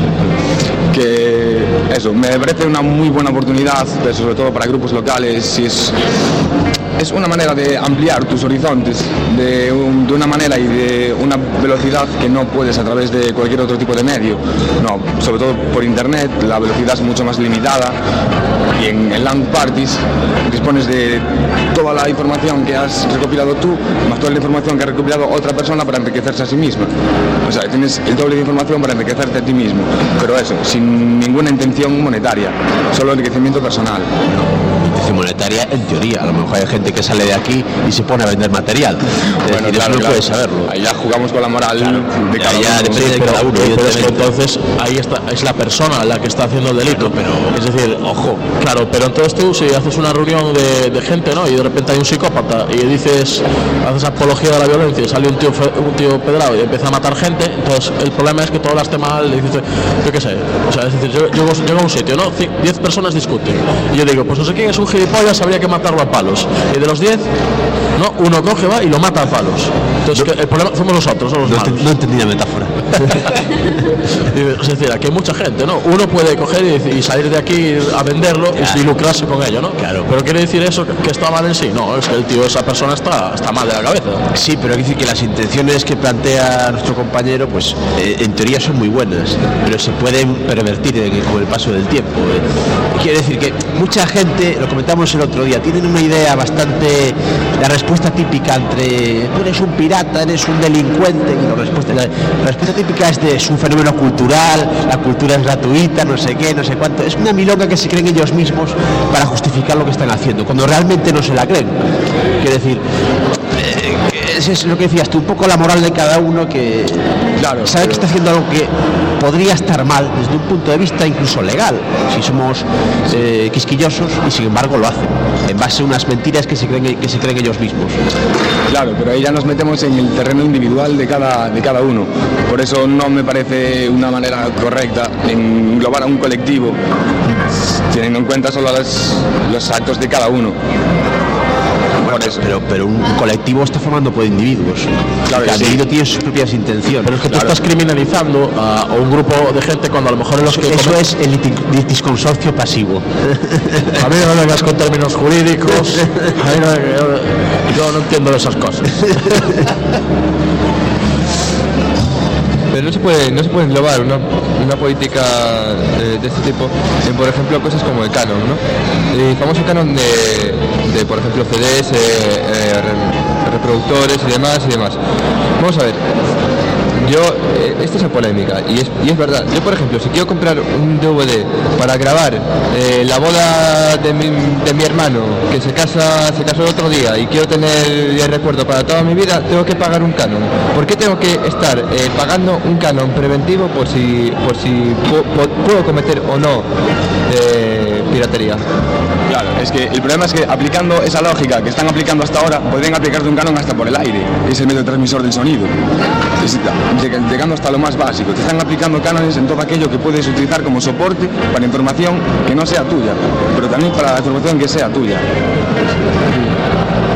que eso, me parece una muy buena oportunidad, pero sobre todo para grupos locales, y es, es una manera de ampliar tus horizontes de, un, de una manera y de una velocidad que no puedes a través de cualquier otro tipo de medio. No, sobre todo por internet, la velocidad es mucho más limitada, y en, en LAN parties dispones de toda la información que has recopilado tú, más toda la información que ha recopilado otra persona para enriquecerse a sí misma. O sea, tienes el doble de información para enriquecerte a ti mismo, pero eso, sin ninguna intención monetaria, solo enriquecimiento personal. Intención monetaria, en teoría, a lo mejor hay gente que sale de aquí y se pone a vender material. Bueno, decir, claro, no claro. puedes saberlo. Ahí ya jugamos con la moral, claro, de cada ya, uno. ya depende de pero, cada uno, pero es que evidentemente. entonces ahí está, es la persona la que está haciendo el delito. Pero, es decir, ojo, claro, pero entonces tú si haces una reunión de, de gente, ¿no? Y de repente hay un psicópata y dices, haces apología de la violencia y sale un tío fe, un tío pedrado y empieza a matar gente, entonces el problema es que todo esté mal, y dices, yo qué sé, o sea, es decir, yo, yo llego a un sitio, ¿no? diez personas discuten y yo digo, pues no sé quién es un gilipollas, habría que matarlo a palos, y de los diez, ¿no? Uno coge, va y lo mata a palos. Entonces, no, el problema somos nosotros, somos los no, malos. No entendí la metáfora. Es decir, aquí hay mucha gente, ¿no? Uno puede coger y, y salir de aquí a venderlo, claro, y lucrarse con ello, ¿no? Claro. Pero ¿quiere decir eso que, que está mal en sí? No, es que el tío, esa persona está, está mal de la cabeza. Sí, pero hay que decir que las intenciones que plantea nuestro compañero, pues eh, en teoría son muy buenas, pero se pueden pervertir en, con el paso del tiempo. Eh. Quiere decir que mucha gente, lo comentamos el otro día, tienen una idea bastante, la respuesta típica entre tú eres un pirata, eres un delincuente, y la respuesta, la, la respuesta típica es de es un fenómeno cultural, la cultura es gratuita, no sé qué, no sé cuánto. Es una milonga que se creen ellos mismos para justificar lo que están haciendo, cuando realmente no se la creen. Quiere decir, eh, que es, es lo que decías tú, un poco la moral de cada uno, que claro, sabe pero... que está haciendo algo que podría estar mal desde un punto de vista incluso legal, si somos eh, quisquillosos, y sin embargo lo hacen, en base a unas mentiras que se creen, que se creen ellos mismos. Claro, pero ahí ya nos metemos en el terreno individual de cada, de cada uno. Por eso no me parece una manera correcta englobar a un colectivo teniendo en cuenta solo los, los actos de cada uno. Bueno, pero, pero un colectivo está formado por individuos. Claro, cada sí. individuo tiene sus propias intenciones. Pero es que claro. tú estás criminalizando a, a un grupo de gente cuando a lo mejor en los que eso comen... es el litis- litisconsorcio pasivo. A mí no me vengas con términos jurídicos. A mí no, yo, yo no entiendo esas cosas. Pero no se puede, no se puede englobar una, una política de, de este tipo en, por ejemplo, cosas como el canon, ¿no? El famoso canon de, de por ejemplo, C Ds, eh, eh, reproductores y demás y demás. Vamos a ver. Yo, eh, esta es la polémica y es, y es verdad. Yo, por ejemplo, si quiero comprar un D V D para grabar eh, la boda de mi, de mi hermano que se casa se casó el otro día y quiero tener el recuerdo para toda mi vida, tengo que pagar un canon. ¿Por qué tengo que estar eh, pagando un canon preventivo por si por si pu- pu- puedo cometer o no eh, piratería? Claro, es que el problema es que aplicando esa lógica que están aplicando hasta ahora, podrían aplicarte un canon hasta por el aire, es el medio transmisor del sonido. Es, llegando hasta lo más básico, te están aplicando cánones en todo aquello que puedes utilizar como soporte para información que no sea tuya, pero también para la información que sea tuya.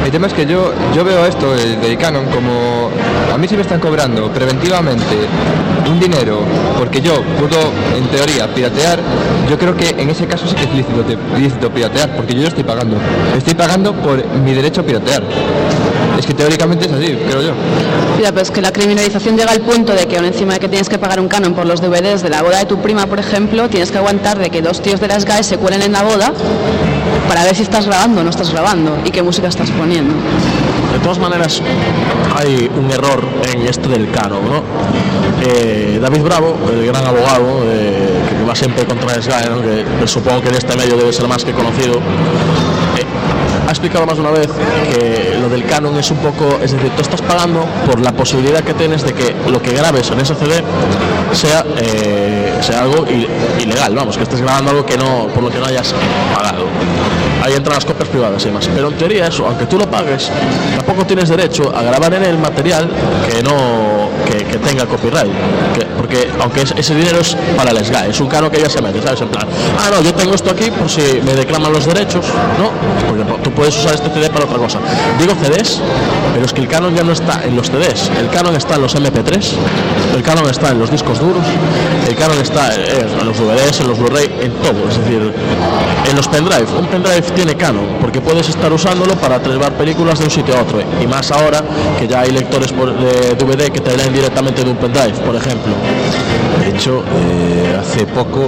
El tema es que yo, yo veo esto de, de Canon como... A mí si me están cobrando preventivamente un dinero porque yo puedo, en teoría, piratear, yo creo que en ese caso sí que es lícito, lícito piratear, porque yo lo estoy pagando. Estoy pagando por mi derecho a piratear. Es que teóricamente es así, creo yo. Mira, pues que la criminalización llega al punto de que aún encima de que tienes que pagar un canon por los D V Ds de la boda de tu prima, por ejemplo, tienes que aguantar de que dos tíos de las G A E se cuelen en la boda para ver si estás grabando o no estás grabando y qué música estás poniendo. De todas maneras, hay un error en esto del canon, ¿no? Eh, David Bravo, el gran abogado, eh, que va siempre contra las G A E, ¿no? que, que supongo que en este medio debe ser más que conocido, eh, ha explicado más de una vez que lo del canon es un poco, es decir, tú estás pagando por la posibilidad que tienes de que lo que grabes en ese C D sea, eh, sea algo ilegal, vamos, que estés grabando algo que no, por lo que no hayas pagado. Ahí entran las copias privadas y demás. Pero en teoría eso, aunque tú lo pagues, tampoco tienes derecho a grabar en el material que no que, que tenga copyright. Que, porque aunque es, ese dinero es para el S G A E, es un canon que ya se mete, ¿sabes? En plan, ah, no, yo tengo esto aquí por si me declaman los derechos, ¿no? Porque tú puedes usar este C D para otra cosa. Digo C Ds, pero es que el canon ya no está en los C Ds. El canon está en los M P tres, el canon está en los discos duros, el canon está en los D V Ds, en los Blu-ray, en todo. Es decir, en los pendrive. Un pendrive tiene canon porque puedes estar usándolo para transvar películas de un sitio a otro, y más ahora que ya hay lectores por, de D V D que te leen directamente de un pendrive, por ejemplo. De hecho, eh, hace poco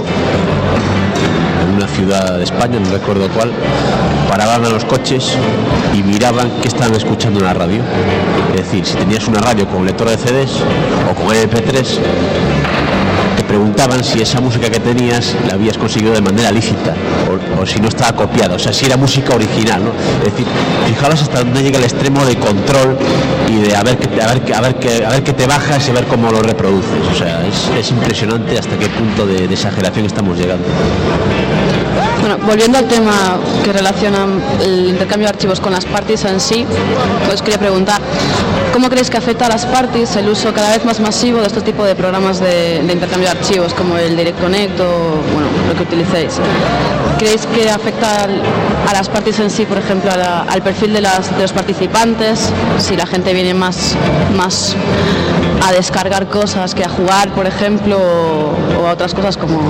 en una ciudad de España, no recuerdo cuál, paraban a los coches y miraban qué estaban escuchando en la radio. Es decir, si tenías una radio con lector de C Ds o con M P tres, te preguntaban si esa música que tenías la habías conseguido de manera lícita o, o si no estaba copiada, o sea, si era música original, ¿no? Es decir, fijaros hasta dónde llega el extremo de control y de a ver qué a ver, a ver, qué, a ver qué te bajas y a ver cómo lo reproduces. O sea, es, es impresionante hasta qué punto de, de exageración estamos llegando. Bueno, volviendo al tema que relaciona el intercambio de archivos con las parties en sí, os quería preguntar, ¿cómo creéis que afecta a las parties el uso cada vez más masivo de este tipo de programas de, de intercambio de archivos, como el Direct Connect o bueno, lo que utilicéis? ¿Creéis que afecta al, a las parties en sí, por ejemplo, a la, al perfil de, las, de los participantes? Si la gente viene más, más a descargar cosas que a jugar, por ejemplo, o, o a otras cosas como...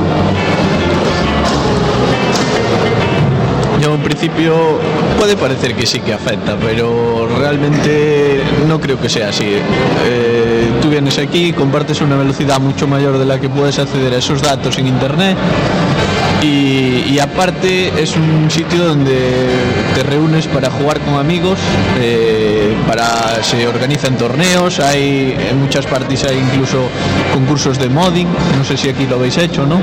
Yo en principio puede parecer que sí que afecta, pero realmente no creo que sea así. Eh, tú vienes aquí, compartes una velocidad mucho mayor de la que puedes acceder a esos datos en internet y, y aparte es un sitio donde te reúnes para jugar con amigos, eh, para se organizan torneos, hay en muchas parties hay incluso concursos de modding, no sé si aquí lo habéis hecho, ¿no?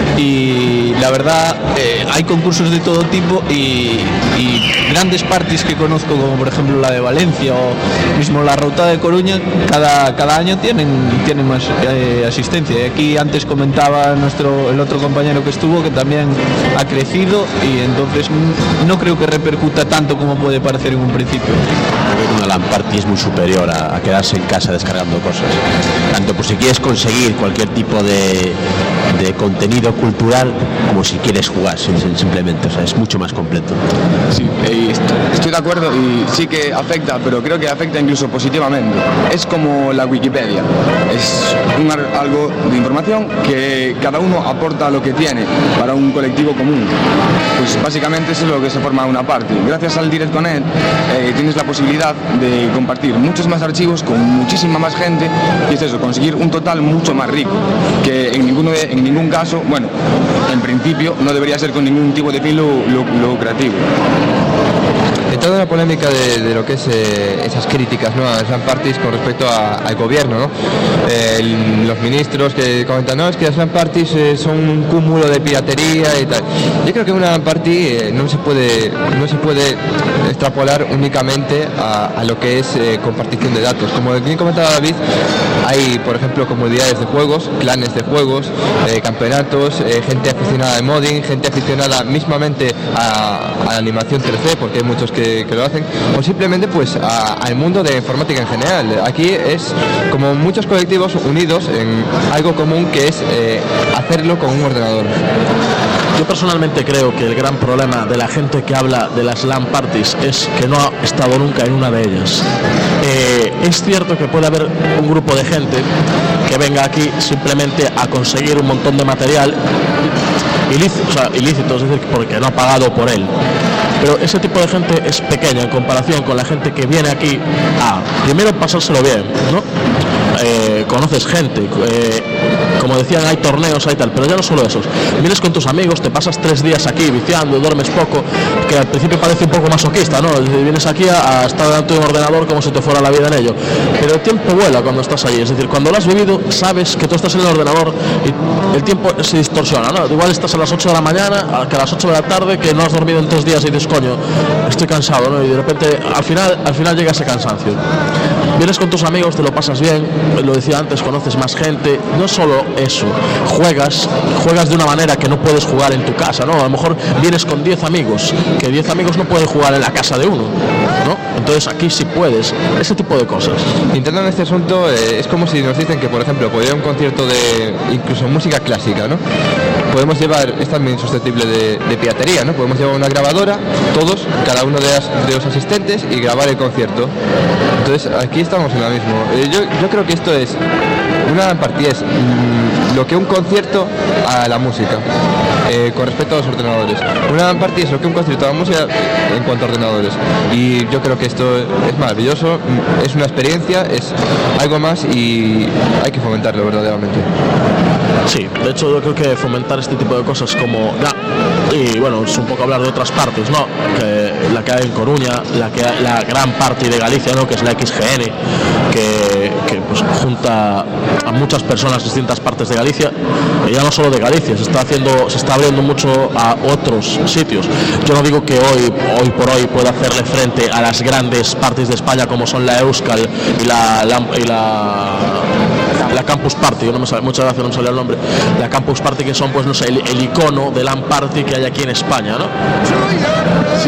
Y la verdad eh, hay concursos de todo tipo y, y grandes parties que conozco, como por ejemplo la de Valencia o mismo la Ruta de Coruña, cada, cada año tienen, tienen más eh, asistencia. Y aquí antes comentaba nuestro el otro compañero que estuvo que también ha crecido y entonces no creo que repercuta tanto como puede parecer en un principio. Una LAN party es muy superior a, a quedarse en casa descargando cosas, tanto por si quieres conseguir cualquier tipo de, de contenido cultural como si quieres jugar simplemente, o sea, es mucho más completo. Sí, estoy de acuerdo y sí que afecta, pero creo que afecta incluso positivamente. Es como la Wikipedia, es un, algo de información que cada uno aporta lo que tiene para un colectivo común. Pues básicamente eso es lo que se forma una party. Gracias al Direct Connect eh, tienes la posibilidad de compartir muchos más archivos con muchísima más gente y es eso, conseguir un total mucho más rico, que en, ninguno de, en ningún caso, bueno, en principio no debería ser con ningún tipo de fin lucrativo. De toda la polémica de, de lo que es eh, esas críticas, ¿no?, a las LAN parties con respecto a, al gobierno, ¿no? Eh, el, los ministros que comentan, no, es que las LAN parties eh, son un cúmulo de piratería y tal. Yo creo que una LAN party eh, no se puede no se puede extrapolar únicamente a, a lo que es eh, compartición de datos. Como bien comentaba David, hay, por ejemplo, comunidades de juegos, clanes de juegos, eh, campeonatos, eh, gente aficionada de modding, gente aficionada mismamente a, a la animación tres D, porque hay muchos que Que, que lo hacen, o simplemente pues a, al mundo de informática en general. Aquí es como muchos colectivos unidos en algo común que es eh, hacerlo con un ordenador. Yo personalmente creo que el gran problema de la gente que habla de las LAN parties es que no ha estado nunca en una de ellas. Eh, es cierto que puede haber un grupo de gente que venga aquí simplemente a conseguir un montón de material ilícito, o sea, ilícito, es decir, porque no ha pagado por él. Pero ese tipo de gente es pequeña en comparación con la gente que viene aquí a, primero, pasárselo bien, ¿no? Eh, conoces gente, eh, como decían, hay torneos, hay tal, pero ya no solo esos. Vienes con tus amigos, te pasas tres días aquí viciando, duermes poco, que al principio parece un poco masoquista, ¿no? Es decir, vienes aquí a, a estar delante de un ordenador como si te fuera la vida en ello. Pero el tiempo vuela cuando estás allí, es decir, cuando lo has vivido, sabes que tú estás en el ordenador y el tiempo se distorsiona, ¿no? Igual estás a las ocho de la mañana, que a las ocho de la tarde, que no has dormido en tres días y dices, coño, estoy cansado, ¿no? Y de repente, al final, al final llega ese cansancio. Vienes con tus amigos, te lo pasas bien, lo decía antes, conoces más gente, no solo eso, juegas, juegas de una manera que no puedes jugar en tu casa, ¿no? A lo mejor vienes con diez amigos, que diez amigos no pueden jugar en la casa de uno, ¿no? Entonces aquí sí puedes, ese tipo de cosas. Intentando este asunto, eh, es como si nos dicen que, por ejemplo, podría un concierto de incluso música clásica, ¿no? Podemos llevar, es también susceptible de, de piratería, ¿no? Podemos llevar una grabadora, todos, cada uno de, las, de los asistentes, y grabar el concierto. Entonces aquí estamos en lo mismo. Eh, yo, yo creo que esto es, una partida es mmm, lo que un concierto a la música, eh, con respecto a los ordenadores. Una partida es lo que un concierto a la música en cuanto a ordenadores. Y yo creo que esto es maravilloso, es una experiencia, es algo más y hay que fomentarlo verdaderamente. Sí, de hecho yo creo que fomentar este tipo de cosas como, ya, y bueno, es un poco hablar de otras partes, ¿no? Que la que hay en Coruña, la que hay, la gran parte de Galicia, ¿no? Que es la X G N, que, que pues junta a muchas personas de distintas partes de Galicia, y ya no solo de Galicia, se está haciendo, se está abriendo mucho a otros sitios. Yo no digo que hoy, hoy por hoy pueda hacerle frente a las grandes partes de España como son la Euskal y la, la y la la Campus Party, yo no me sale, muchas gracias, no me sale el nombre, la Campus Party, que son, pues no sé, el, el icono de LAN Party que hay aquí en España, ¿no? Sí,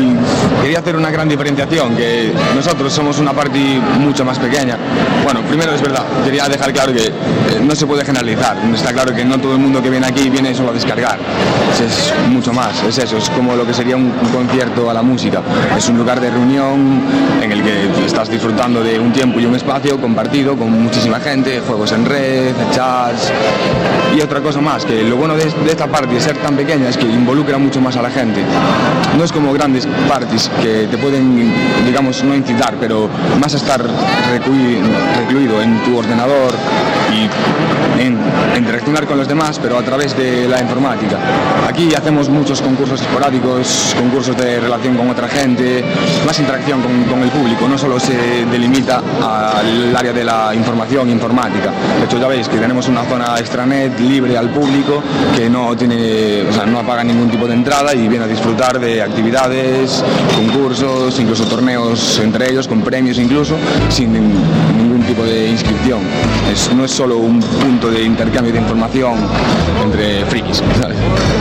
y quería hacer una gran diferenciación, que nosotros somos una party mucho más pequeña. Bueno, primero es verdad, quería dejar claro que eh, no se puede generalizar, está claro que no todo el mundo que viene aquí viene solo a descargar, es, es mucho más, es eso, es como lo que sería un, un concierto a la música, es un lugar de reunión en el que estás disfrutando de un tiempo y un espacio compartido con muchísima gente, juegos en red, chats y otra cosa más, que lo bueno de, de esta party, de ser tan pequeña, es que involucra mucho más a la gente. No es como grandes parties que te pueden, digamos, no incitar, pero más a estar recluido, recluido en tu ordenador y en, en interaccionar con los demás, pero a través de la informática. Aquí hacemos muchos concursos esporádicos, concursos de relación con otra gente, más interacción con, con el público, no solo se delimita al área de la información informática. De hecho, ya veis que tenemos una zona extranet libre al público que no tiene, o sea, no paga ningún tipo de entrada y viene a disfrutar de actividades, concursos, incluso torneos entre ellos, con premios incluso, sin ningún tipo de inscripción. Es, no es solo un punto de intercambio de información entre frikis, ¿sabes?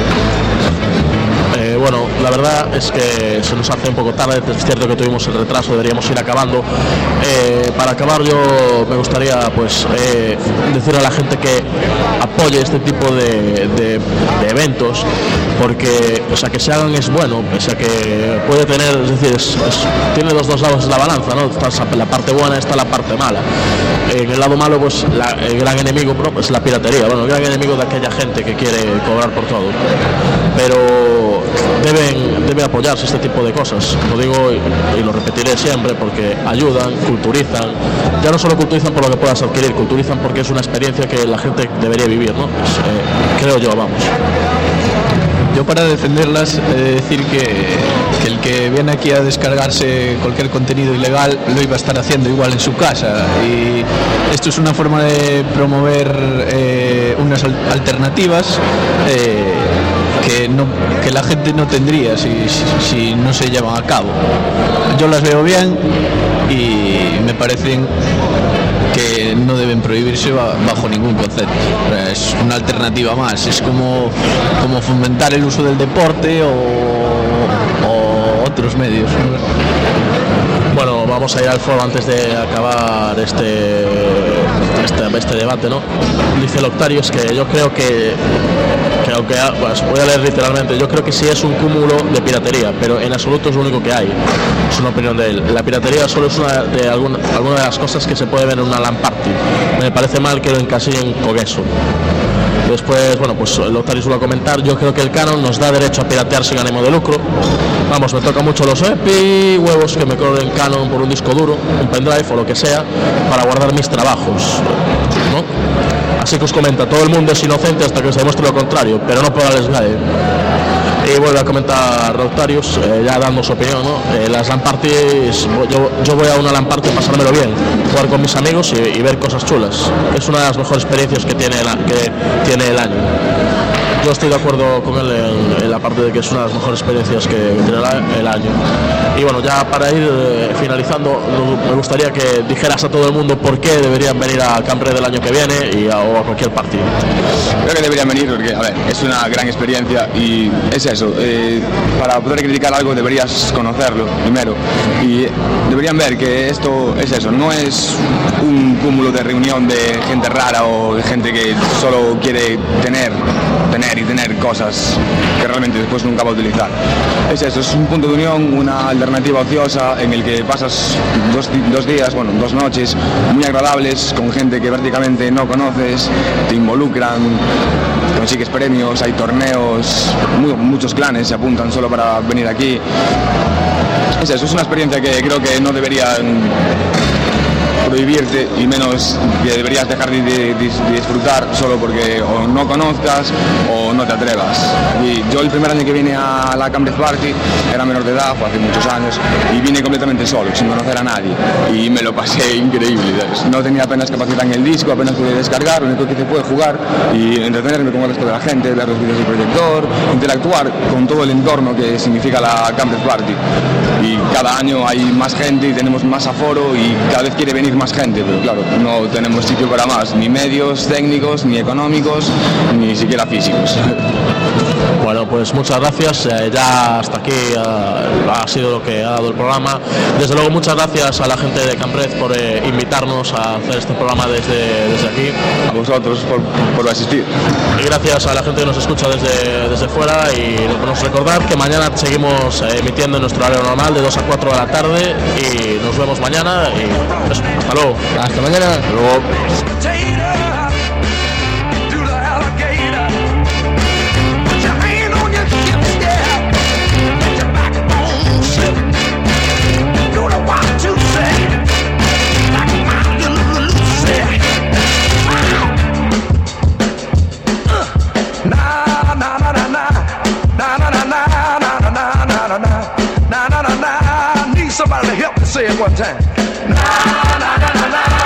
Eh, bueno, la verdad es que se nos hace un poco tarde, es cierto que tuvimos el retraso, deberíamos ir acabando. Eh, para acabar yo me gustaría pues eh, decir a la gente que apoye este tipo de, de, de eventos, porque o sea, que se hagan es bueno, pese a que puede tener, es decir, es, es, tiene los dos lados de la balanza, ¿no? Está la parte buena, está la parte mala. En el lado malo, pues la, el gran enemigo ¿no? es la piratería, bueno, el gran enemigo de aquella gente que quiere cobrar por todo. Pero deben, debe apoyarse este tipo de cosas, lo digo y, y lo repetiré siempre, porque ayudan, culturizan, ya no solo culturizan por lo que puedas adquirir, culturizan porque es una experiencia que la gente debería vivir, ¿no? Pues, eh, creo yo, vamos. Yo para defenderlas he de decir que, que el que viene aquí a descargarse cualquier contenido ilegal lo iba a estar haciendo igual en su casa, y esto es una forma de promover eh, unas alternativas eh, que, no, que la gente no tendría si, si, si no se llevan a cabo. Yo las veo bien y me parecen que no deben prohibirse bajo ningún concepto. Es una alternativa más, es como, como fomentar el uso del deporte o, o otros medios, ¿no? Bueno, vamos a ir al foro antes de acabar este, este, este debate, ¿no? Dice Loctarios que yo creo que, que aunque pues, voy a leer literalmente, yo creo que sí es un cúmulo de piratería, pero en absoluto es lo único que hay. Es una opinión de él. La piratería solo es una de, alguna, alguna de las cosas que se puede ver en una LAN party. Me parece mal que lo encasillen con eso. Después, bueno, pues lo tal y suelo comentar, yo creo que el canon nos da derecho a piratear sin ánimo de lucro. Vamos, me toca mucho los epi, huevos que me corren canon por un disco duro, un pendrive o lo que sea, para guardar mis trabajos, ¿no? Así que os comenta, todo el mundo es inocente hasta que se demuestre lo contrario, pero no por Alex Gae. Y vuelve a comentar Rotarius, eh, ya dando su opinión, ¿no? Eh, las LAN parties, yo, yo voy a una LAN party a pasármelo bien, jugar con mis amigos y, y ver cosas chulas. Es una de las mejores experiencias que tiene, la, que tiene el año. Yo estoy de acuerdo con él en, en la parte de que es una de las mejores experiencias que tiene el año. Y bueno, ya para ir eh, finalizando, me gustaría que dijeras a todo el mundo por qué deberían venir a Camp Red del año que viene y a, o a cualquier partido. Creo que deberían venir porque, a ver, es una gran experiencia y es eso. Eh, para poder criticar algo deberías conocerlo primero y deberían ver que esto es eso, no es un cúmulo de reunión de gente rara o de gente que solo quiere tener, tener y tener cosas que realmente después nunca va a utilizar. Es eso, es un punto de unión, una alternativa ociosa en el que pasas dos, dos días, bueno, dos noches muy agradables con gente que prácticamente no conoces, te involucran, consigues premios, hay torneos, muy, muchos clanes se apuntan solo para venir aquí. Es eso, es una experiencia que creo que no deberían prohibirte y menos que deberías dejar de, de, de disfrutar solo porque o no conozcas o no te atrevas. Y yo el primer año que vine a la Camp Red Party era menor de edad, fue hace muchos años, y vine completamente solo, sin conocer a nadie, y me lo pasé increíble, ¿sabes? No tenía apenas capacidad en el disco, apenas pude descargar, lo único que hice fue jugar y entretenerme con el resto de la gente, ver los vídeos del proyector, interactuar con todo el entorno que significa la Camp Red Party. Y cada año hay más gente y tenemos más aforo y cada vez quiere venir más gente, pero claro, no tenemos sitio para más, ni medios técnicos, ni económicos, ni siquiera físicos. Bueno, pues muchas gracias, eh, ya hasta aquí uh, ha sido lo que ha dado el programa. Desde luego muchas gracias a la gente de Camp Red por eh, invitarnos a hacer este programa desde, desde aquí. A vosotros por, por asistir. Y gracias a la gente que nos escucha desde, desde fuera, y nos recordar que mañana seguimos eh, emitiendo en nuestro horario normal de dos a cuatro de la tarde y nos vemos mañana y eso, hasta luego. Hasta mañana. Hasta luego. Somebody to help me say it one time. Na, na, na, na, na.